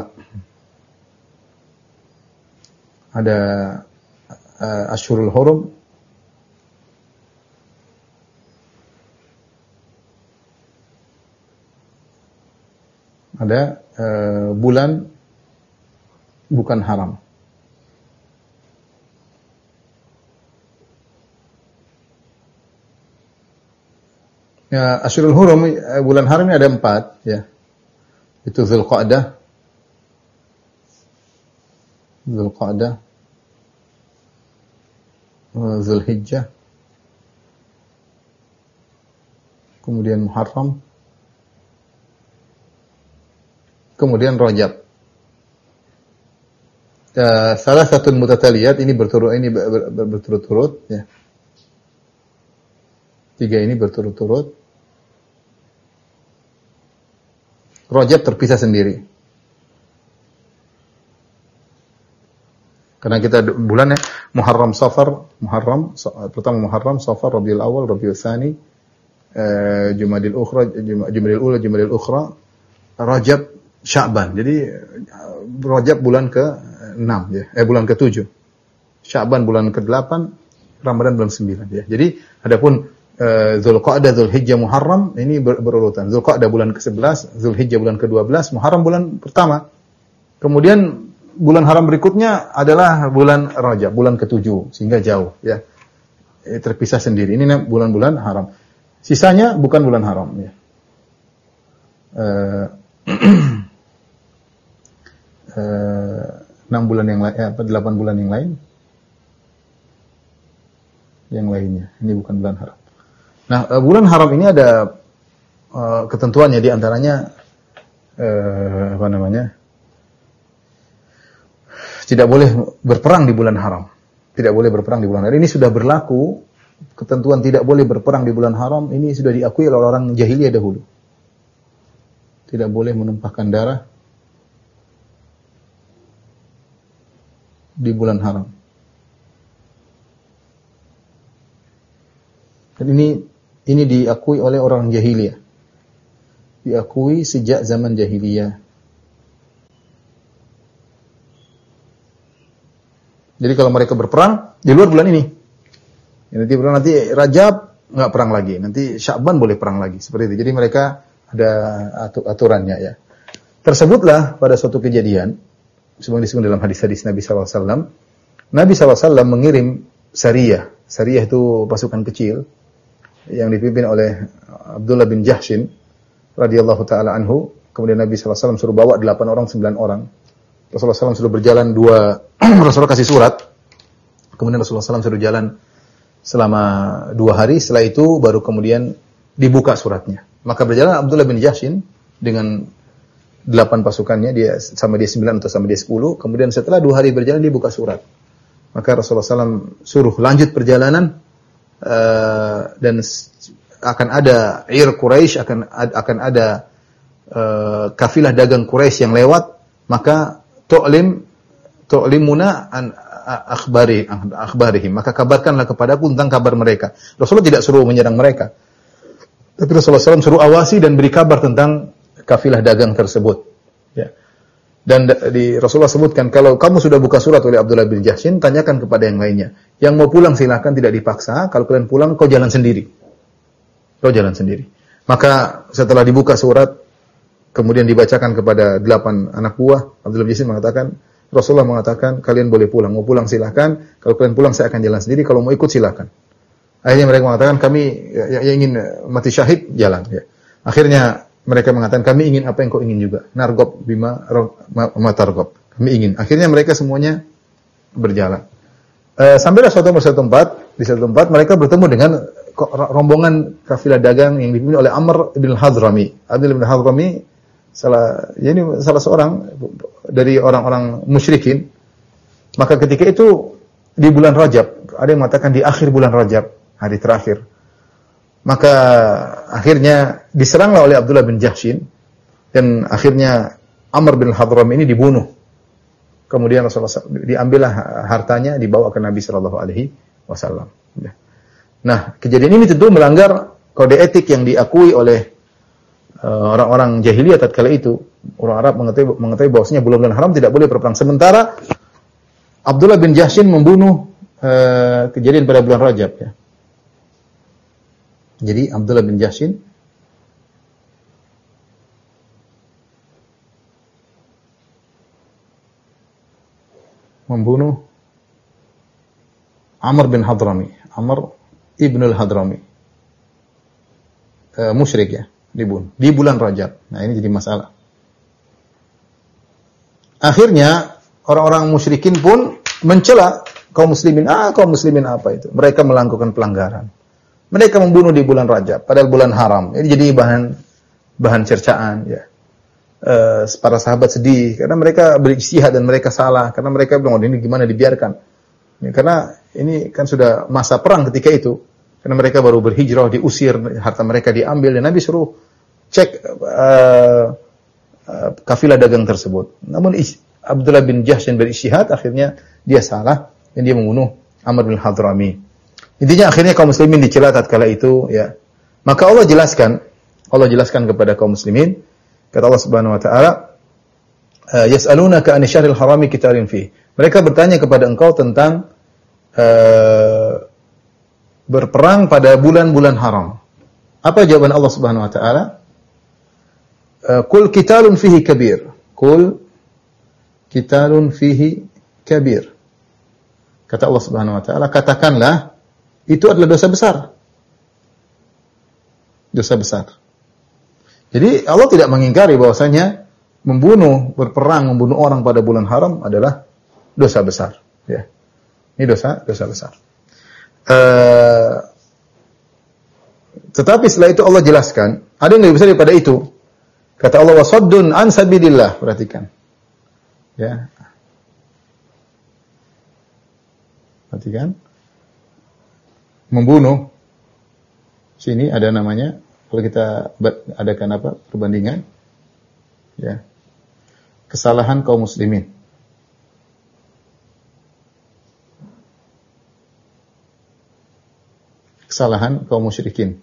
S1: Ada uh, Ashhurul Hurum, ada uh, bulan bukan haram. Ya, Ashhurul Hurum, bulan haram ini ada empat, ya. Itu Dzulqa'dah, Dzulqa'dah, Dzulhijjah, kemudian Muharram, kemudian Rajab. Uh, salah satu mutataliyat ini berturut ini ber, ber, berturut-turut ya. Tiga ini berturut-turut. Rajab terpisah sendiri. Karena kita bulan ya Muharram, Safar, Muharram, so, pertama Muharram, Safar, Rabiul Awal, Rabiul Tsani, uh, Jumadil Ukhra, Jumadil Ula, Jumadil Ukhra, Rajab, Sya'ban. Jadi Rajab bulan ke enam ya, eh bulan ke tujuh. Sya'ban bulan ke delapan, Ramadan bulan sembilan ya. Jadi adapun uh, Dzulqa'dah, Dzulhijjah, Muharram ini ber berurutan. Dzulqa'dah bulan ke sebelas, Dzulhijjah bulan ke dua belas, Muharram bulan pertama. Kemudian bulan haram berikutnya adalah bulan Rajab, bulan ke tujuh sehingga jauh ya. Eh, terpisah sendiri. Ini bulan-bulan haram. Sisanya bukan bulan haram ya. Uh, uh, enam bulan yang lain, apa delapan bulan yang lain, yang lainnya. Ini bukan bulan haram. Nah, uh, bulan haram ini ada uh, ketentuannya, di antaranya uh, apa namanya? Tidak boleh berperang di bulan haram. Tidak boleh berperang di bulan haram. Ini sudah berlaku. Ketentuan tidak boleh berperang di bulan haram ini sudah diakui oleh orang jahiliyah dahulu. Tidak boleh menumpahkan darah di bulan haram. Dan ini ini diakui oleh orang jahiliyah. Diakui sejak zaman jahiliyah. Jadi kalau mereka berperang di luar bulan ini, ya, nanti bulan nanti Rajab nggak perang lagi, nanti Sya'ban boleh perang lagi, seperti itu. Jadi mereka ada aturannya ya. Tersebutlah pada suatu kejadian, sebagaimana disebut dalam hadis-hadis Nabi sallallahu alaihi wasallam, Nabi sallallahu alaihi wasallam mengirim sariyah. Sariyah itu pasukan kecil yang dipimpin oleh Abdullah bin Jahshin radhiyallahu taala anhu. Kemudian Nabi sallallahu alaihi wasallam suruh bawa delapan orang, sembilan orang. Rasulullah sallallahu alaihi wasallam sudah berjalan dua, Rasulullah kasih surat. Kemudian Rasulullah sallallahu alaihi wasallam sudah jalan selama dua hari. Setelah itu baru kemudian dibuka suratnya. Maka berjalan Abdullah bin Jahshin dengan delapan pasukannya, dia sama dia sembilan atau sama dia sepuluh. Kemudian setelah dua hari berjalan dia buka surat. Maka Rasulullah sallallahu alaihi wasallam suruh lanjut perjalanan uh, dan akan ada Ir Quraisy, akan akan ada uh, kafilah dagang Quraisy yang lewat. Maka tu'lim tu'limuna an akhbari akhbarihim, maka kabarkanlah kepadaku tentang kabar mereka. Rasulullah tidak suruh menyerang mereka, tapi Rasulullah sallallahu alaihi wasallam suruh awasi dan beri kabar tentang kafilah dagang tersebut ya. Dan di Rasulullah sebutkan, kalau kamu sudah buka surat oleh Abdullah bin Jahshin, tanyakan kepada yang lainnya. Yang mau pulang silakan, tidak dipaksa. Kalau kalian pulang, kau jalan sendiri. Kau jalan sendiri. Maka setelah dibuka surat, kemudian dibacakan kepada delapan anak buah, Abdullah bin Jahshin mengatakan, Rasulullah mengatakan, kalian boleh pulang. Mau pulang silakan. Kalau kalian pulang, saya akan jalan sendiri. Kalau mau ikut silakan. Akhirnya mereka mengatakan, kami yang ingin mati syahid, jalan. Ya. Akhirnya mereka mengatakan, kami ingin apa yang kau ingin juga. Nargob bima matargob. Kami ingin. Akhirnya mereka semuanya berjalan. E, sampailah suatu suatu tempat, di suatu tempat mereka bertemu dengan rombongan kafilah dagang yang dipimpin oleh Amr bin Hadrami. Amr bin Hadrami salah, ya ini salah seorang dari orang-orang musyrikin. Maka ketika itu di bulan Rajab, ada yang mengatakan di akhir bulan Rajab, hari terakhir. Maka akhirnya diseranglah oleh Abdullah bin Jahshin dan akhirnya Amr bin Hadrami ini dibunuh. Kemudian Rasulullah diambillah hartanya, dibawa ke Nabi sallallahu alaihi wasallam. Nah, kejadian ini tentu melanggar kode etik yang diakui oleh uh, orang-orang jahiliyah tatkala itu. Orang Arab mengetahui mengetahui bahwasanya bulan haram tidak boleh berperang. Sementara Abdullah bin Jahshin membunuh uh, kejadian pada bulan Rajab ya. Jadi Abdullah bin Jahshin membunuh Amr bin Hadrami, Amr ibnul Hadrami, e, musyrik ya, dibunuh di bulan Rajab. Nah ini jadi masalah. Akhirnya orang-orang musyrikin pun mencela kaum muslimin. Ah, kaum muslimin apa itu? Mereka melakukan pelanggaran. Mereka membunuh di bulan Rajab, padahal bulan haram. Ini jadi bahan bahan cercaan, ya. Uh, para sahabat sedih karena mereka berijtihad dan mereka salah karena mereka bilang, oh, ini gimana dibiarkan? Ya, karena ini kan sudah masa perang ketika itu. Karena mereka baru berhijrah, diusir, harta mereka diambil, dan Nabi suruh cek uh, uh, kafilah dagang tersebut. Namun Abdullah bin Jahsy berijtihad, akhirnya dia salah dan dia membunuh Amr bin Hadrami. Intinya akhirnya kaum muslimin dicela tatkala itu, ya. Maka Allah jelaskan, Allah jelaskan kepada kaum muslimin, kata Allah Subhanahu wa taala, yas'alunaka 'anil syahril harami qitalin fihi. Mereka bertanya kepada engkau tentang uh, berperang pada bulan-bulan haram. Apa jawaban Allah Subhanahu wa taala? Qul qitalun fihi kabir. Qul qitalun fihi kabir. Kata Allah Subhanahu wa taala, katakanlah itu adalah dosa besar. Dosa besar. Jadi Allah tidak mengingkari bahwasanya membunuh, berperang, membunuh orang pada bulan haram adalah dosa besar, ya. Ini dosa, dosa besar. Uh, tetapi setelah itu Allah jelaskan, ada yang lebih besar daripada itu. Kata Allah, wasaddun an sabilillah. Perhatikan. Ya. Perhatikan. Membunuh. Sini ada namanya, kalau kita adakan apa? Perbandingan. Ya. Kesalahan kaum muslimin. Kesalahan kaum musyrikin.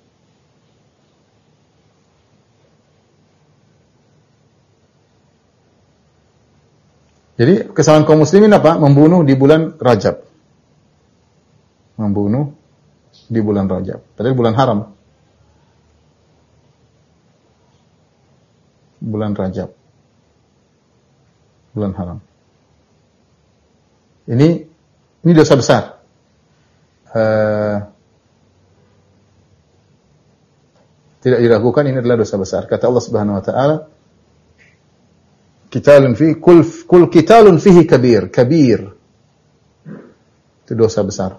S1: Jadi kesalahan kaum muslimin apa? Membunuh di bulan Rajab. Membunuh di bulan Rajab. Padahal bulan haram. Bulan Rajab. Bulan haram. Ini ini dosa besar. Uh, Tidak diragukan ini adalah dosa besar. Kata Allah Subhanahu wa taala, qitalun fi kul kul qitalun fihi kabir, kabir. Itu dosa besar.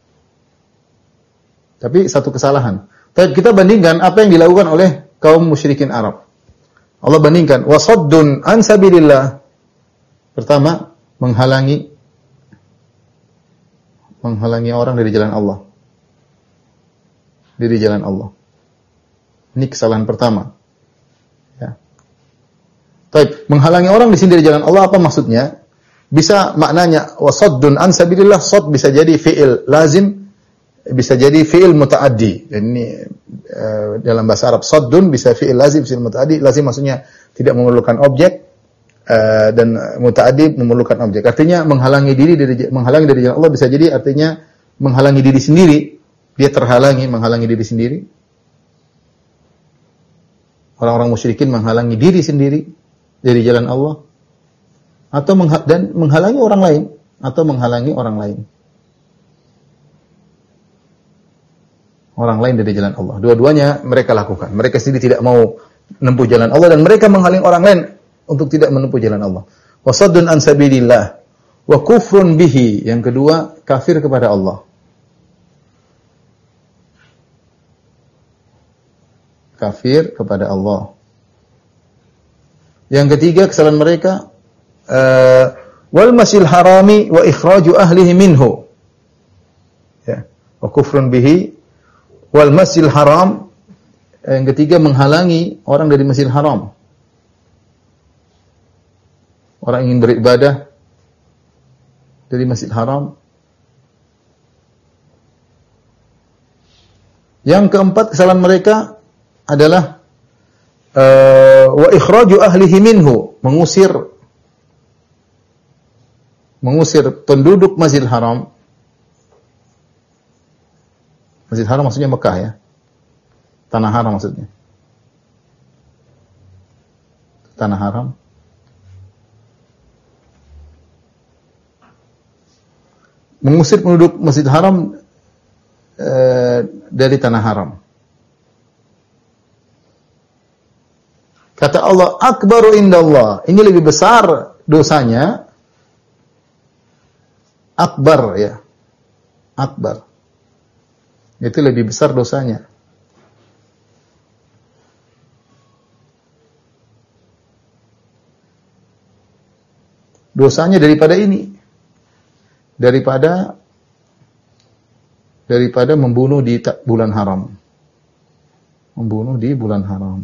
S1: Tapi satu kesalahan. Tapi kita bandingkan apa yang dilakukan oleh kaum musyrikin Arab. Allah bandingkan wasaddun an sabilillah. Pertama, menghalangi menghalangi orang dari jalan Allah. Dari jalan Allah. Ini kesalahan pertama. Ya. Taib, menghalangi orang di sini dari jalan Allah apa maksudnya? Bisa maknanya wasaddun an sabilillah, sad bisa jadi fi'il lazim, bisa jadi fi'il mutaaddi. Dan ini uh, dalam bahasa Arab saddun bisa fi'il lazim, fi'il mutaaddi. Lazim maksudnya tidak memerlukan objek, uh, dan mutaaddi memerlukan objek. Artinya menghalangi diri dari menghalangi dari jalan Allah bisa jadi artinya menghalangi diri sendiri. Dia terhalangi, menghalangi diri sendiri. Orang-orang musyrikin menghalangi diri sendiri dari jalan Allah, atau mengha- dan menghalangi orang lain, atau menghalangi orang lain. Orang lain dari jalan Allah. Dua-duanya mereka lakukan. Mereka sendiri tidak mau menempuh jalan Allah, dan mereka menghalangi orang lain untuk tidak menempuh jalan Allah. Wasaddun an sabilillah wa kufrun bihi. Yang kedua, kafir kepada Allah. Kafir kepada Allah. Yang ketiga kesalahan mereka uh, wal masjidil harami wa ikhraju ahlihi minhu. Ya, wa kufrun bihi wal masjidil haram. Yang ketiga menghalangi orang dari Masjidil Haram. Orang ingin beribadah dari Masjidil Haram. Yang keempat kesalahan mereka adalah uh, wa ikhraju ahlihi minhu, mengusir mengusir penduduk Masjidil Haram. Masjidil Haram maksudnya Mekah, ya. Tanah haram maksudnya. Tanah haram. Mengusir penduduk Masjidil Haram uh, dari tanah haram. Kata Allah, akbaru indallah. Ini lebih besar dosanya. Akbar, ya. Akbar. itu lebih besar dosanya. Dosanya daripada ini. Daripada daripada membunuh di bulan haram. Membunuh di bulan haram.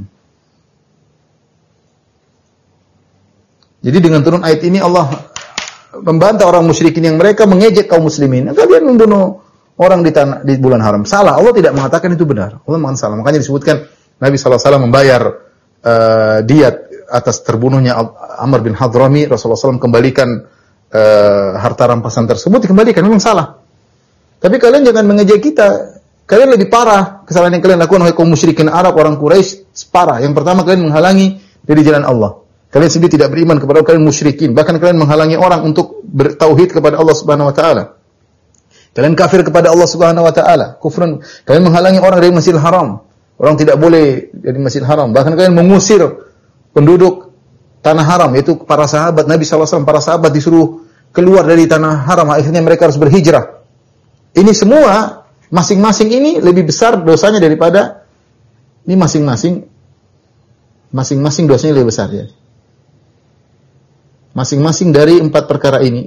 S1: Jadi dengan turun ayat ini Allah membantah orang musyrikin yang mereka mengejek kaum muslimin. Kalian membunuh orang di tanah di bulan haram. Salah. Allah tidak mengatakan itu benar. Allah mengatakan salah. Makanya disebutkan Nabi sallallahu alaihi wasallam membayar uh, diat atas terbunuhnya Amr bin Hadrami. Rasulullah sallallahu alaihi wasallam kembalikan uh, harta rampasan tersebut, dikembalikan. Memang salah. Tapi kalian jangan mengejek kita. Kalian lebih parah. Kesalahan yang kalian lakukan oleh kaum musyrikin Arab, orang Quraisy, parah. Yang pertama, kalian menghalangi dari jalan Allah. Kalian sendiri tidak beriman kepada Allah, kalian musyrikin. Bahkan kalian menghalangi orang untuk bertauhid kepada Allah Subhanahu wa taala. Kalian kafir kepada Allah Subhanahu wa taala. Kufrun. Kalian menghalangi orang dari Masjidil Haram. Orang tidak boleh dari Masjidil Haram. Bahkan kalian mengusir penduduk tanah haram, yaitu para sahabat Nabi sallallahu alaihi wasallam. Para sahabat disuruh keluar dari tanah haram, akhirnya mereka harus berhijrah. Ini semua masing-masing ini lebih besar dosanya daripada ini masing-masing masing-masing dosanya lebih besar ya. Masing-masing dari empat perkara ini.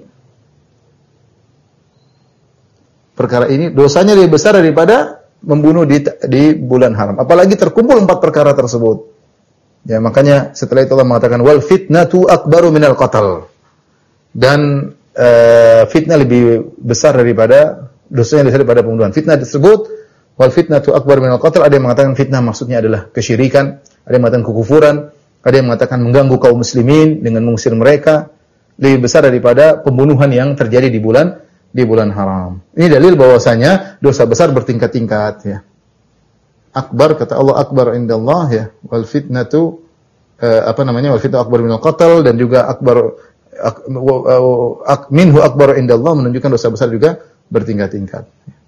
S1: Perkara ini dosanya lebih besar daripada membunuh di, di bulan haram. Apalagi terkumpul empat perkara tersebut. Ya, makanya setelah itu Allah mengatakan wal fitnatu akbaru minal qatl. Dan uh, fitnah lebih besar daripada dosanya lebih besar daripada pembunuhan. Fitnah disebut wal fitnatu akbaru minal qatl. Ada yang mengatakan fitnah maksudnya adalah kesyirikan, ada yang mengatakan kekufuran, ada yang mengatakan mengganggu kaum muslimin dengan mengusir mereka, lebih besar daripada pembunuhan yang terjadi di bulan di bulan haram. Ini dalil bahwasanya dosa besar bertingkat-tingkat ya. Akbar kata Allah akbar indallah ya, wal fitnatu uh, apa namanya? Wal fitnatu akbar minal qatl, dan juga akbar ak, ak, minhu akbar indallah menunjukkan dosa besar juga bertingkat-tingkat.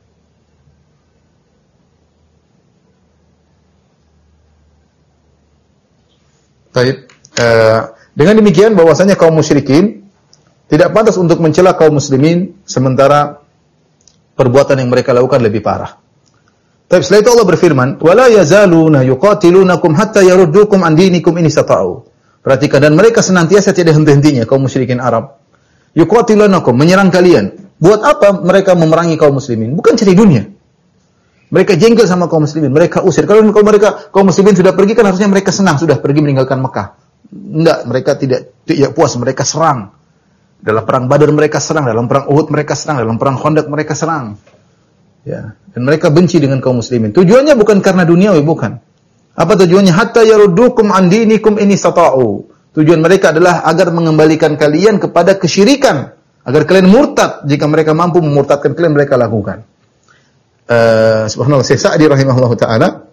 S1: Baik, uh, dengan demikian bahwasanya kaum musyrikin tidak pantas untuk mencela kaum muslimin sementara perbuatan yang mereka lakukan lebih parah. Tapi setelah itu Allah berfirman, "Wala yazaluna yuqatilunakum hatta yaruddukum an dinikum in istata'u." Perhatikan, dan mereka senantiasa tidak henti-hentinya kaum musyrikin Arab. Yuqatilunakum, menyerang kalian. Buat apa mereka memerangi kaum muslimin? Bukan cari dunia. Mereka jengkel sama kaum muslimin, mereka usir. Kalau mereka kaum muslimin sudah pergi, kan harusnya mereka senang sudah pergi meninggalkan Mekah. Enggak, mereka tidak tidak puas, mereka serang. Dalam perang Badar mereka serang, dalam perang Uhud mereka serang, dalam perang Khandaq mereka serang. Ya, dan mereka benci dengan kaum muslimin. Tujuannya bukan karena duniawi, bukan. Apa tujuannya? Hatta yaruddukum an dinikum in istata'u. Tujuan mereka adalah agar mengembalikan kalian kepada kesyirikan, agar kalian murtad. Jika mereka mampu memurtadkan kalian, mereka lakukan. Uh, subhanallah, Syekh Sa'di rahimahullahu taala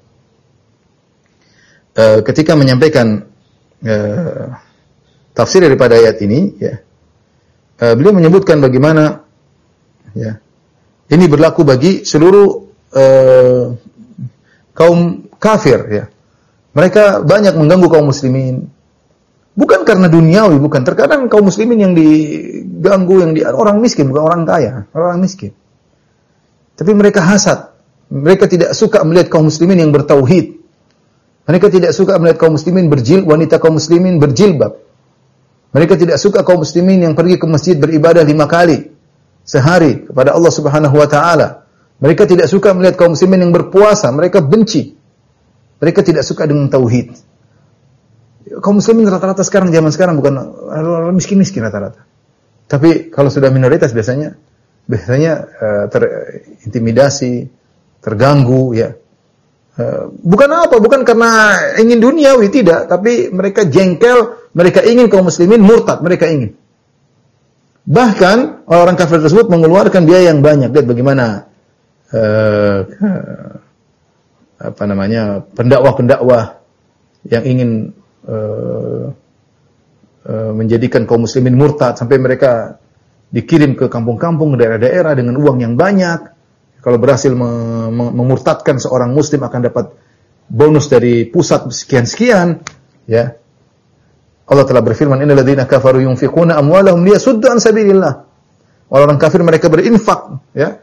S1: uh, ketika menyampaikan uh, tafsir daripada ayat ini ya, uh, beliau menyebutkan bagaimana ya, ini berlaku bagi seluruh uh, kaum kafir ya. Mereka banyak mengganggu kaum muslimin bukan karena duniawi, bukan. Terkadang kaum muslimin yang diganggu yang di, orang miskin, bukan orang kaya, orang miskin. Tapi mereka hasad. Mereka tidak suka melihat kaum muslimin yang bertauhid. Mereka tidak suka melihat kaum muslimin berjil, wanita kaum muslimin berjilbab. Mereka tidak suka kaum muslimin yang pergi ke masjid beribadah lima kali sehari kepada Allah Subhanahu wa taala. Mereka tidak suka melihat kaum muslimin yang berpuasa, mereka benci. Mereka tidak suka dengan tauhid. Kaum muslimin rata-rata sekarang, zaman sekarang bukan orang miskin-miskin rata-rata. Tapi kalau sudah minoritas biasanya biasanya uh, terintimidasi, terganggu ya. Uh, bukan apa, bukan karena ingin duniawi, tidak, tapi mereka jengkel, mereka ingin kaum muslimin murtad, mereka ingin. Bahkan orang kafir tersebut mengeluarkan biaya yang banyak. Lihat bagaimana uh, uh, apa namanya, pendakwah-pendakwah yang ingin uh, uh, menjadikan kaum muslimin murtad, sampai mereka dikirim ke kampung-kampung, daerah-daerah dengan uang yang banyak. Kalau berhasil memurtadkan seorang muslim akan dapat bonus dari pusat sekian-sekian. Ya, Allah telah berfirman, "Innal ladzina kafaru yunfiquna amwalahum liyasuddu an sabilillah." Orang-orang kafir mereka berinfak, ya,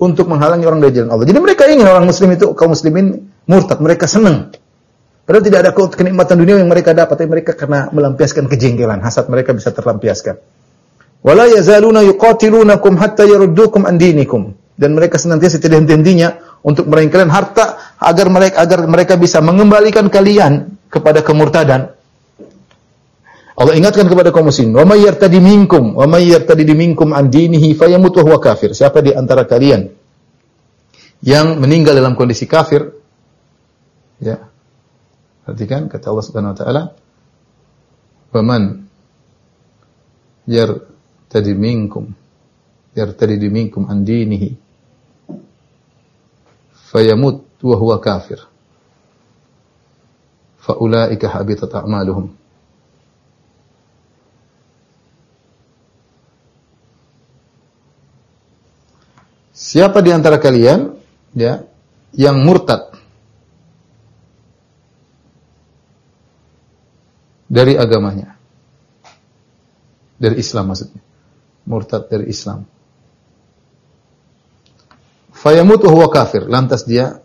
S1: untuk menghalangi orang dari jalan Allah. Jadi mereka ingin orang muslim itu, kaum muslimin murtad, mereka senang. Padahal tidak ada kenikmatan dunia yang mereka dapat, tapi mereka karena melampiaskan kejengkelan, hasad mereka bisa terlampiaskan. Wala yazaluna yuqatilunakum hatta yaruddukum an dinikum. Dan mereka senantiasa tidak henti-hentinya untuk meraih kalian harta agar mereka agar mereka bisa mengembalikan kalian kepada kemurtadan. Allah ingatkan kepada kaum muslimin, "Wa may yartadi minkum, wa may yartadi minkum an dinihi fayamut wa huwa kafir." Siapa di antara kalian yang meninggal dalam kondisi kafir, ya. Perhatikan kata Allah Subhanahu wa taala, "Wa man yartadi minkum, yartadi minkum an dinihi fayamut wa huwa kafir. Fa ulaika habitat a'maluhum." Siapa di antara kalian ya yang murtad dari agamanya, dari Islam maksudnya, murtad dari Islam, fayamut wa huwa kafir, lantas dia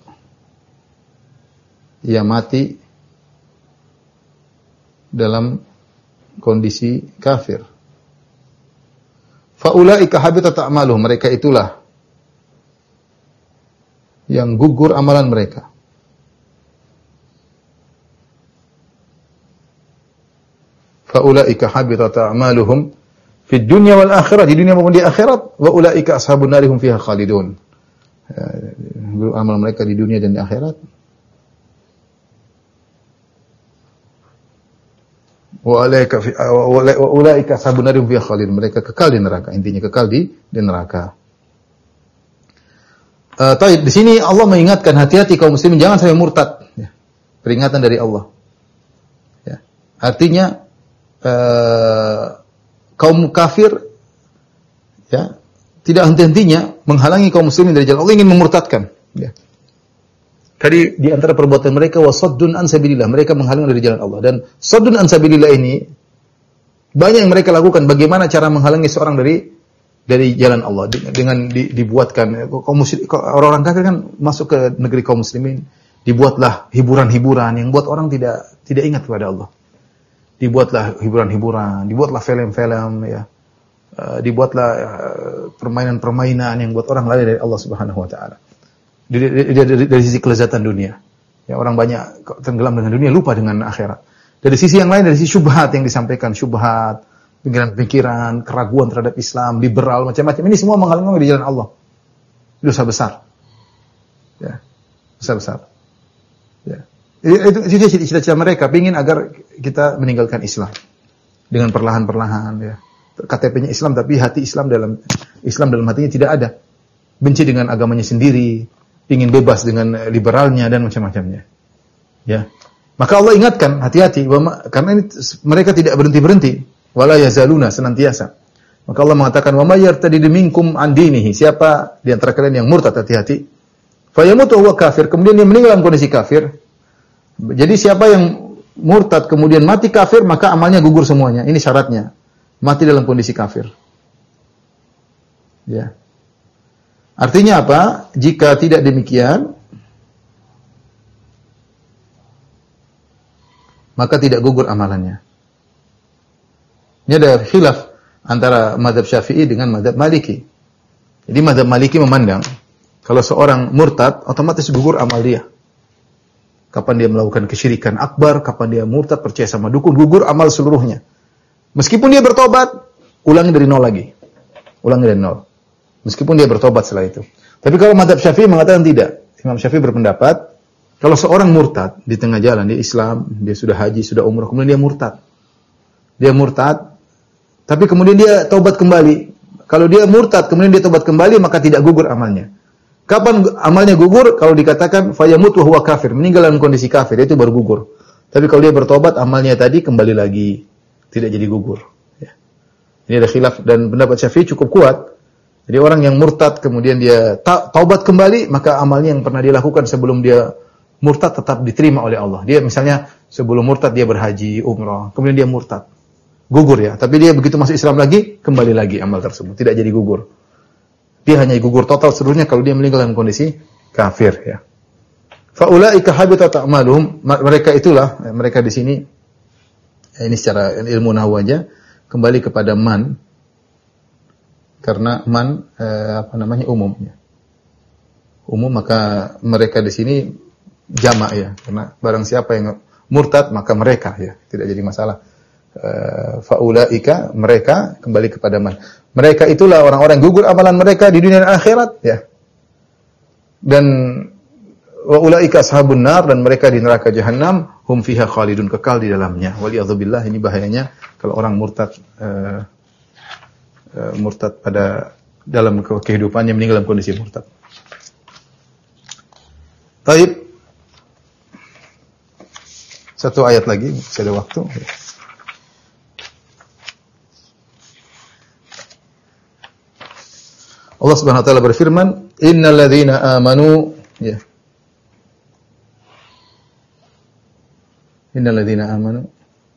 S1: ia mati dalam kondisi kafir, fa ulaika habitat a'maluhum, mereka itulah yang gugur amalan mereka. Fa ulaika habitat a'maluhum fid dunya wal akhirah, di dunia maupun di akhirat, wa ulaika ashabun nar hum fiha khalidun. Amal mereka di dunia dan di akhirat. Wa ulaika fi wa ulaika ashabun nar hum fiha khalidun, mereka kekal di neraka, intinya kekal di di neraka. Uh, taib, di sini Allah mengingatkan hati-hati kaum muslimin jangan sampai murtad. Ya. Peringatan dari Allah. Ya. Artinya uh, kaum kafir ya tidak henti-hentinya menghalangi kaum muslimin dari jalan Allah, ingin memurtadkan. Ya. Tadi di antara perbuatan mereka wasaddun an sabilillah, mereka menghalangi dari jalan Allah. Dan saddun an sabilillah ini banyak yang mereka lakukan. Bagaimana cara menghalangi seorang dari dari jalan Allah dengan di, dibuatkan kaum muslim, orang-orang kafir kan masuk ke negeri kaum muslimin, dibuatlah hiburan-hiburan yang buat orang tidak tidak ingat kepada Allah. Dibuatlah hiburan-hiburan, dibuatlah film-film ya. Uh, dibuatlah uh, permainan-permainan yang buat orang lari dari Allah Subhanahu wa taala. Dari, dari, dari, dari sisi kelezatan dunia. Ya, orang banyak tenggelam dengan dunia, lupa dengan akhirat. Dari sisi yang lain, dari sisi syubhat yang disampaikan, syubhat, pikiran-pikiran, keraguan terhadap Islam, liberal, macam-macam. Ini semua menghalangi di jalan Allah. Dosa besar. Ya. Dosa besar. Ya. Itu itu cita-cita mereka, pingin agar kita meninggalkan Islam. Dengan perlahan-perlahan ya. K T P-nya Islam tapi hati Islam dalam Islam dalam hatinya tidak ada. Benci dengan agamanya sendiri, pingin bebas dengan liberalnya dan macam-macamnya. Ya. Maka Allah ingatkan, hati-hati karena ini mereka tidak berhenti-berhenti. Wala yazaluna, senantiasa. Maka Allah mengatakan, "Wa may yartadi minkum an dinihi." Siapa di antara kalian yang murtad, hati-hati. Fayamut wa huwa kafir, kemudian dia meninggal dalam kondisi kafir. Jadi siapa yang murtad kemudian mati kafir, maka amalnya gugur semuanya. Ini syaratnya. Mati dalam kondisi kafir. Ya. Artinya apa? Jika tidak demikian, maka tidak gugur amalannya. Ini ada khilaf antara mazhab Syafi'i dengan mazhab Maliki. Jadi mazhab Maliki memandang kalau seorang murtad otomatis gugur amal dia. Kapan dia melakukan kesyirikan akbar, kapan dia murtad percaya sama dukun, gugur amal seluruhnya. Meskipun dia bertobat, ulangi dari nol lagi. Ulangi dari nol. Meskipun dia bertobat setelah itu. Tapi kalau mazhab Syafi'i mengatakan tidak. Imam Syafi'i berpendapat kalau seorang murtad di tengah jalan, dia Islam, dia sudah haji, sudah umrah, kemudian dia murtad. Dia murtad tapi kemudian dia taubat kembali. Kalau dia murtad, kemudian dia taubat kembali, maka tidak gugur amalnya. Kapan amalnya gugur? Kalau dikatakan fayamut wa huwa kafir, meninggal dalam kondisi kafir, itu baru gugur. Tapi kalau dia bertobat, amalnya tadi kembali lagi, tidak jadi gugur. Ya. Ini ada khilaf dan pendapat Syafi'i cukup kuat. Jadi orang yang murtad kemudian dia ta- taubat kembali, maka amalnya yang pernah dia lakukan sebelum dia murtad tetap diterima oleh Allah. Dia misalnya sebelum murtad dia berhaji, umrah, kemudian dia murtad. Gugur ya, tapi dia begitu masuk Islam lagi, kembali lagi amal tersebut, tidak jadi gugur. Dia hanya gugur total seluruhnya kalau dia meninggal dalam kondisi kafir, ya. Faulaika habitat a'maluhum, mereka itulah, mereka di sini ini secara ilmu nahwu aja kembali kepada man, karena man eh, apa namanya umum, ya. Umum, maka mereka di sini jamak, ya, karena barang siapa yang murtad maka mereka, ya, tidak jadi masalah. Uh, faulaika, mereka, kembali kepada man. Mereka itulah orang-orang gugur amalan mereka di dunia dan akhirat, ya. Dan wa ulaika ashabun nar, dan mereka di neraka jahanam, hum fiha khalidun, kekal di dalamnya. Waliyadzubillah, ini bahayanya kalau orang murtad uh, uh, murtad pada dalam kehidupannya, meninggal dalam kondisi murtad. Baik. Satu ayat lagi, masih ada waktu. Allah Subhanahu wa taala berfirman, "Innal ladzina amanu," ya. Innal ladzina amanu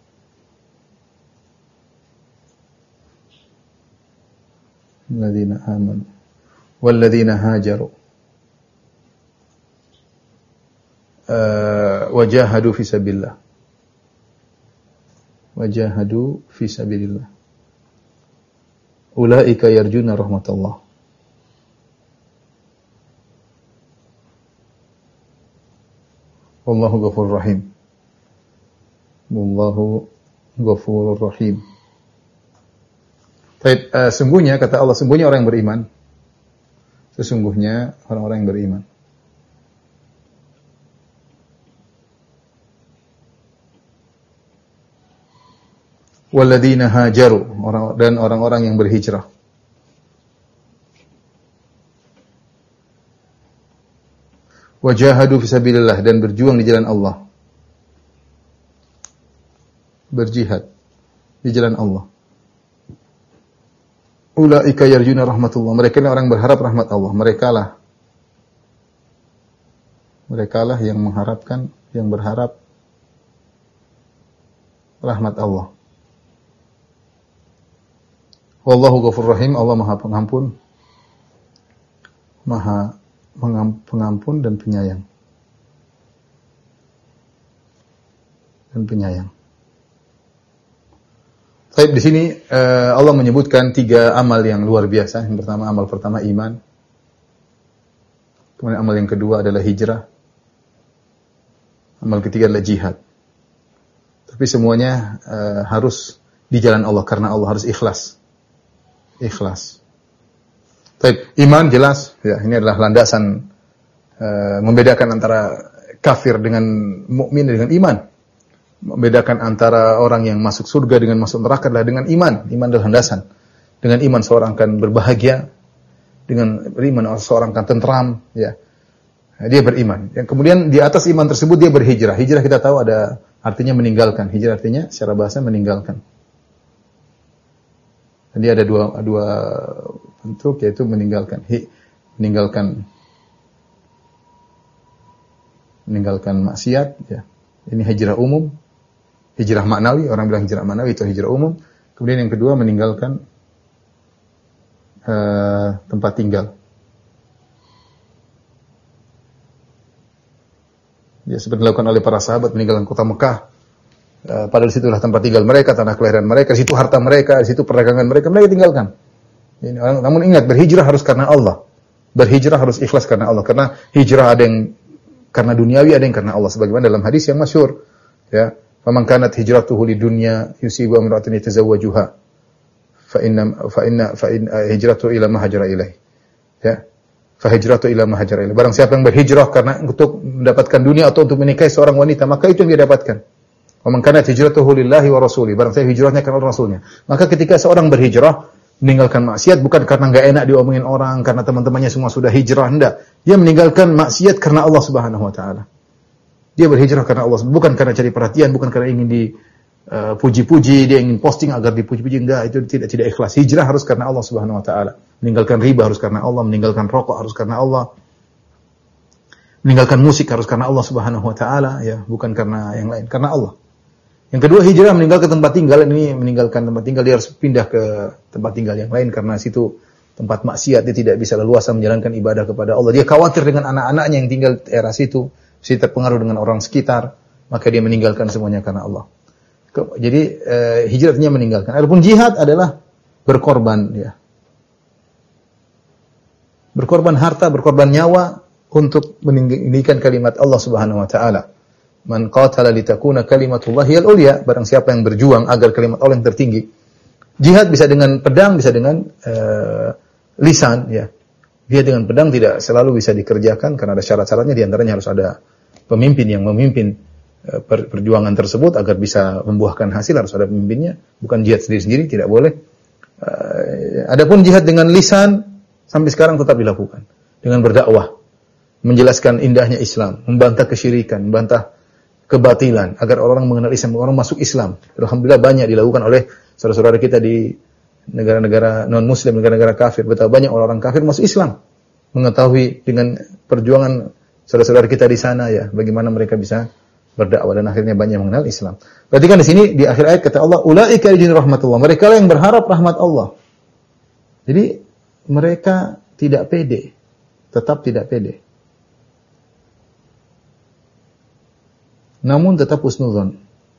S1: Alladzina amanu wal ladzina hajaru wajahadu fi sabilillah wajahadu fi sabilillah ulaika yarjuna rahmatullah wallahu ghafurur rahim wallahu ghafurur rahim. Baik, uh, sungguhnya kata Allah, sungguhnya orang yang beriman, sesungguhnya orang-orang yang beriman. Walladzina hajaru, orang dan orang-orang yang berhijrah. Wajahadu fisabilillah, dan berjuang di jalan Allah. Berjihad di jalan Allah. Ulaika yarjuna rahmatullah, mereka lah orang berharap rahmat Allah. Mereka lah Mereka lah yang mengharapkan, yang berharap rahmat Allah. Wallahu ghafurur rahim, Allah Maha Pengampun, Maha Pengampun dan penyayang. Dan penyayang. Baik, di sini uh, Allah menyebutkan tiga amal yang luar biasa. Yang pertama, amal pertama iman. Kemudian amal yang kedua adalah hijrah. Amal ketiga adalah jihad. Tapi semuanya uh, harus di jalan Allah, karena Allah, harus ikhlas. Ikhlas. Baik, iman jelas, ya, ini adalah landasan uh, membedakan antara kafir dengan mukmin dengan iman. Membedakan antara orang yang masuk surga dengan masuk neraka adalah dengan iman. Iman adalah landasan. Dengan iman seorang akan berbahagia. Dengan beriman seorang akan tentram, ya. Dia beriman. Yang kemudian di atas iman tersebut dia berhijrah. Hijrah kita tahu ada artinya meninggalkan. Hijrah artinya secara bahasa meninggalkan. Jadi ada dua dua bentuk, yaitu meninggalkan Hi, meninggalkan meninggalkan maksiat, ya. Ini hijrah umum. Hijrah maknawi, orang bilang hijrah maknawi itu hijrah umum. Kemudian yang kedua meninggalkan uh, tempat tinggal. Ya, seperti dilakukan oleh para sahabat, meninggalkan kota Mekah. Uh, padahal situlah tempat tinggal mereka, tanah kelahiran mereka, di situ harta mereka, di situ perdagangan mereka, mereka tinggalkan. Ini, namun ingat, berhijrah harus karena Allah. Berhijrah harus ikhlas karena Allah. Karena hijrah ada yang karena duniawi, ada yang karena Allah. Sebagaimana dalam hadis yang masyhur, ya, faman kanat hijratuhu lidunya yusibu imra'atan yatazawwajuha fa inna fa inna fa in hijratu ila ma hajara ilaih, ya, fa hijratu ila ma hajara ilaih. Barang siapa yang berhijrah karena untuk mendapatkan dunia atau untuk menikahi seorang wanita, maka itu yang dia dapatkan. Faman kanat hijratuhu lillahi wa rasuli, barang siapa hijrahnya karena Rasulnya. Maka ketika seorang berhijrah meninggalkan maksiat bukan karena enggak enak diomongin orang, karena teman-temannya semua sudah hijrah, enggak. Dia meninggalkan maksiat karena Allah Subhanahu wa taala. Dia berhijrah karena Allah, bukan karena cari perhatian, bukan karena ingin dipuji-puji, uh, dia ingin posting agar dipuji-puji, enggak, itu tidak tidak ikhlas. Hijrah harus karena Allah Subhanahu wa taala. Meninggalkan riba harus karena Allah, meninggalkan rokok harus karena Allah. Meninggalkan musik harus karena Allah Subhanahu wa taala, ya, bukan karena yang lain, karena Allah. Yang kedua, hijrah meninggalkan tempat tinggal. Ini meninggalkan tempat tinggal, dia harus pindah ke tempat tinggal yang lain karena situ tempat maksiat, dia tidak bisa leluasa menjalankan ibadah kepada Allah. Dia khawatir dengan anak-anaknya yang tinggal di era situ, bisa terpengaruh dengan orang sekitar, maka dia meninggalkan semuanya karena Allah. Jadi eh, hijrahnya meninggalkan. Adapun jihad adalah berkorban, ya. Berkorban harta, berkorban nyawa untuk meninggikan kalimat Allah Subhanahu wa taala. Man qatala litakuna kalimatullahi al-ulya, barang siapa yang berjuang agar kalimat Allah yang tertinggi. Jihad bisa dengan pedang, bisa dengan uh, lisan, ya. Dia dengan pedang tidak selalu bisa dikerjakan karena ada syarat-syaratnya, di antaranya harus ada pemimpin yang memimpin uh, per perjuangan tersebut agar bisa membuahkan hasil, harus ada pemimpinnya, bukan jihad sendiri-sendiri, tidak boleh. Uh, adapun jihad dengan lisan sampai sekarang tetap dilakukan dengan berdakwah, menjelaskan indahnya Islam, membantah kesyirikan, membantah kebatilan agar orang mengenal Islam, orang masuk Islam. Alhamdulillah banyak dilakukan oleh saudara-saudara kita di negara-negara non-muslim, negara-negara kafir. Betapa banyak orang-orang kafir masuk Islam. Mengetahui dengan perjuangan saudara-saudara kita di sana, ya, bagaimana mereka bisa berdakwah dan akhirnya banyak mengenal Islam. Berarti kan di sini di akhir ayat kata Allah, ulaika yarjun rahmatullah. Mereka yang berharap rahmat Allah. Jadi mereka tidak pede, tetap tidak pede. Namun tetap husnudzon.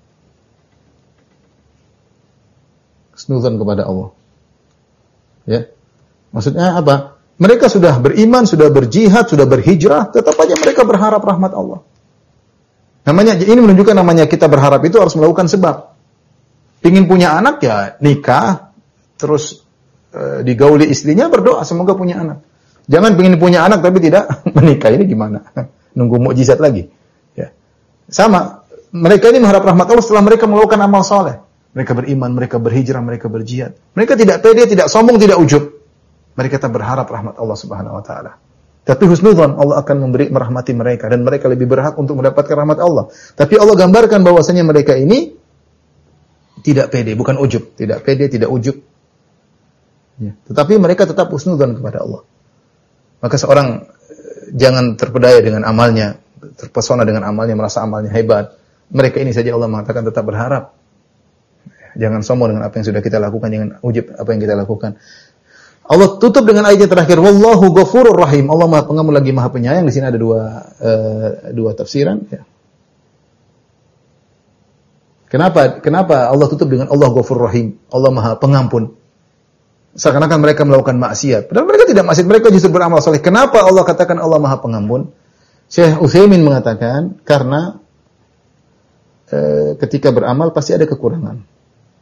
S1: Husnudzon kepada Allah. Ya. Maksudnya apa? Mereka sudah beriman, sudah berjihad, sudah berhijrah, tetap aja mereka berharap rahmat Allah. Namanya, ini menunjukkan namanya kita berharap itu harus melakukan sebab. Pingin punya anak, ya nikah, terus e, digauli istrinya, berdoa semoga punya anak. Jangan pingin punya anak tapi tidak menikah, ini gimana? Nunggu mukjizat lagi. Ya. Sama, mereka ini mengharap rahmat Allah setelah mereka melakukan amal soleh. Mereka beriman, mereka berhijrah, mereka berjihad. Mereka tidak pede, tidak sombong, tidak ujub. Mereka tak berharap rahmat Allah Subhanahu wa taala. Tapi husnudzon, Allah akan memberi merahmati mereka dan mereka lebih berhak untuk mendapatkan rahmat Allah. Tapi Allah gambarkan bahwasanya mereka ini tidak pede, bukan ujub, tidak pede, tidak ujub. Ya. Tetapi mereka tetap husnudzon kepada Allah. Maka seorang jangan terpedaya dengan amalnya, terpesona dengan amalnya, merasa amalnya hebat. Mereka ini saja Allah mengatakan tetap berharap. Jangan sombong dengan apa yang sudah kita lakukan, jangan ujub apa yang kita lakukan. Allah tutup dengan ayat terakhir, wallahu ghafurur rahim. Allah Maha Pengampun lagi Maha Penyayang. Di sini ada dua uh, dua tafsiran, ya. Kenapa? Kenapa Allah tutup dengan Allah Ghafurur Rahim? Allah Maha Pengampun. Seakan-akan mereka melakukan maksiat. Padahal mereka tidak maksiat, mereka justru beramal saleh. Kenapa Allah katakan Allah Maha Pengampun? Syekh Utsaimin mengatakan karena uh, ketika beramal pasti ada kekurangan.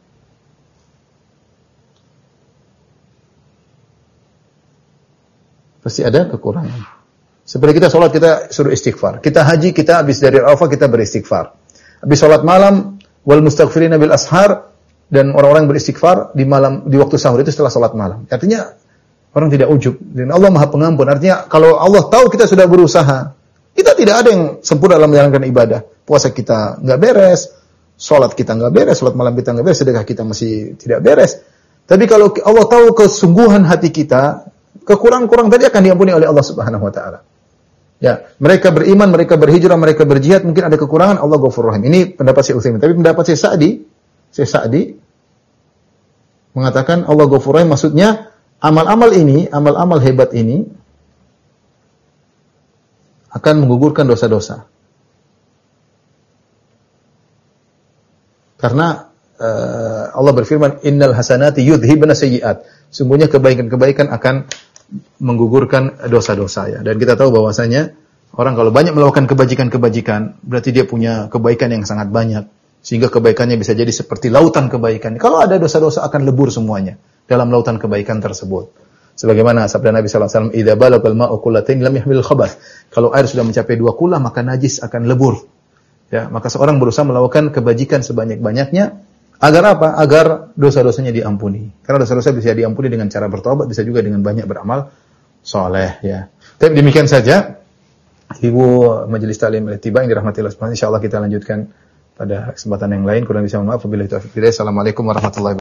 S1: Pasti ada kekurangan. Seperti kita sholat, kita suruh istighfar. Kita haji, kita habis dari Arafah, kita beristighfar. Habis sholat malam, wal mustaghfirina bil ashar, dan orang-orang beristighfar di malam, di waktu sahur itu setelah sholat malam. Artinya, orang tidak ujub. Dan Allah Maha Pengampun. Artinya, kalau Allah tahu kita sudah berusaha, kita tidak ada yang sempurna dalam menjalankan ibadah. Puasa kita nggak beres, sholat kita nggak beres, sholat malam kita nggak beres, sedekah kita masih tidak beres. Tapi kalau Allah tahu kesungguhan hati kita, kekurangan-kurang tadi akan diampuni oleh Allah Subhanahu wa taala. Ya, mereka beriman, mereka berhijrah, mereka berjihad, mungkin ada kekurangan, Allah Ghafurur Rahim. Ini pendapat Syekh Utsaimin. Tapi pendapat Syekh Sa'di, Syekh Sa'di mengatakan Allah Ghafurur Rahim maksudnya amal-amal ini, amal-amal hebat ini akan menggugurkan dosa-dosa. Karena uh, Allah berfirman, innal hasanati yudhibna sayyi'at. Sungguhnya kebaikan-kebaikan akan menggugurkan dosa-dosa, ya. Dan kita tahu bahwasanya orang kalau banyak melakukan kebajikan-kebajikan, berarti dia punya kebaikan yang sangat banyak, sehingga kebaikannya bisa jadi seperti lautan kebaikan. Kalau ada dosa-dosa akan lebur semuanya dalam lautan kebaikan tersebut. Sebagaimana sabda Nabi sallallahu alaihi wasallam, "Idza balagal ma'u qullatain lam yahmil khabath." Kalau air sudah mencapai dua kula, maka najis akan lebur. Ya, maka seorang berusaha melakukan kebajikan sebanyak-banyaknya. Agar apa? Agar dosa-dosanya diampuni. Karena dosa-dosa bisa diampuni dengan cara bertobat, bisa juga dengan banyak beramal soleh, ya. Tapi demikian saja, Ibu Majelis Ta'lim Al-Ittiba yang dirahmati Allah Subhanahu wa taala. Insyaallah kita lanjutkan pada kesempatan yang lain. Kurang bisa mohon maaf. Wabillahi taufiq. Assalamualaikum warahmatullahi wabarakatuh.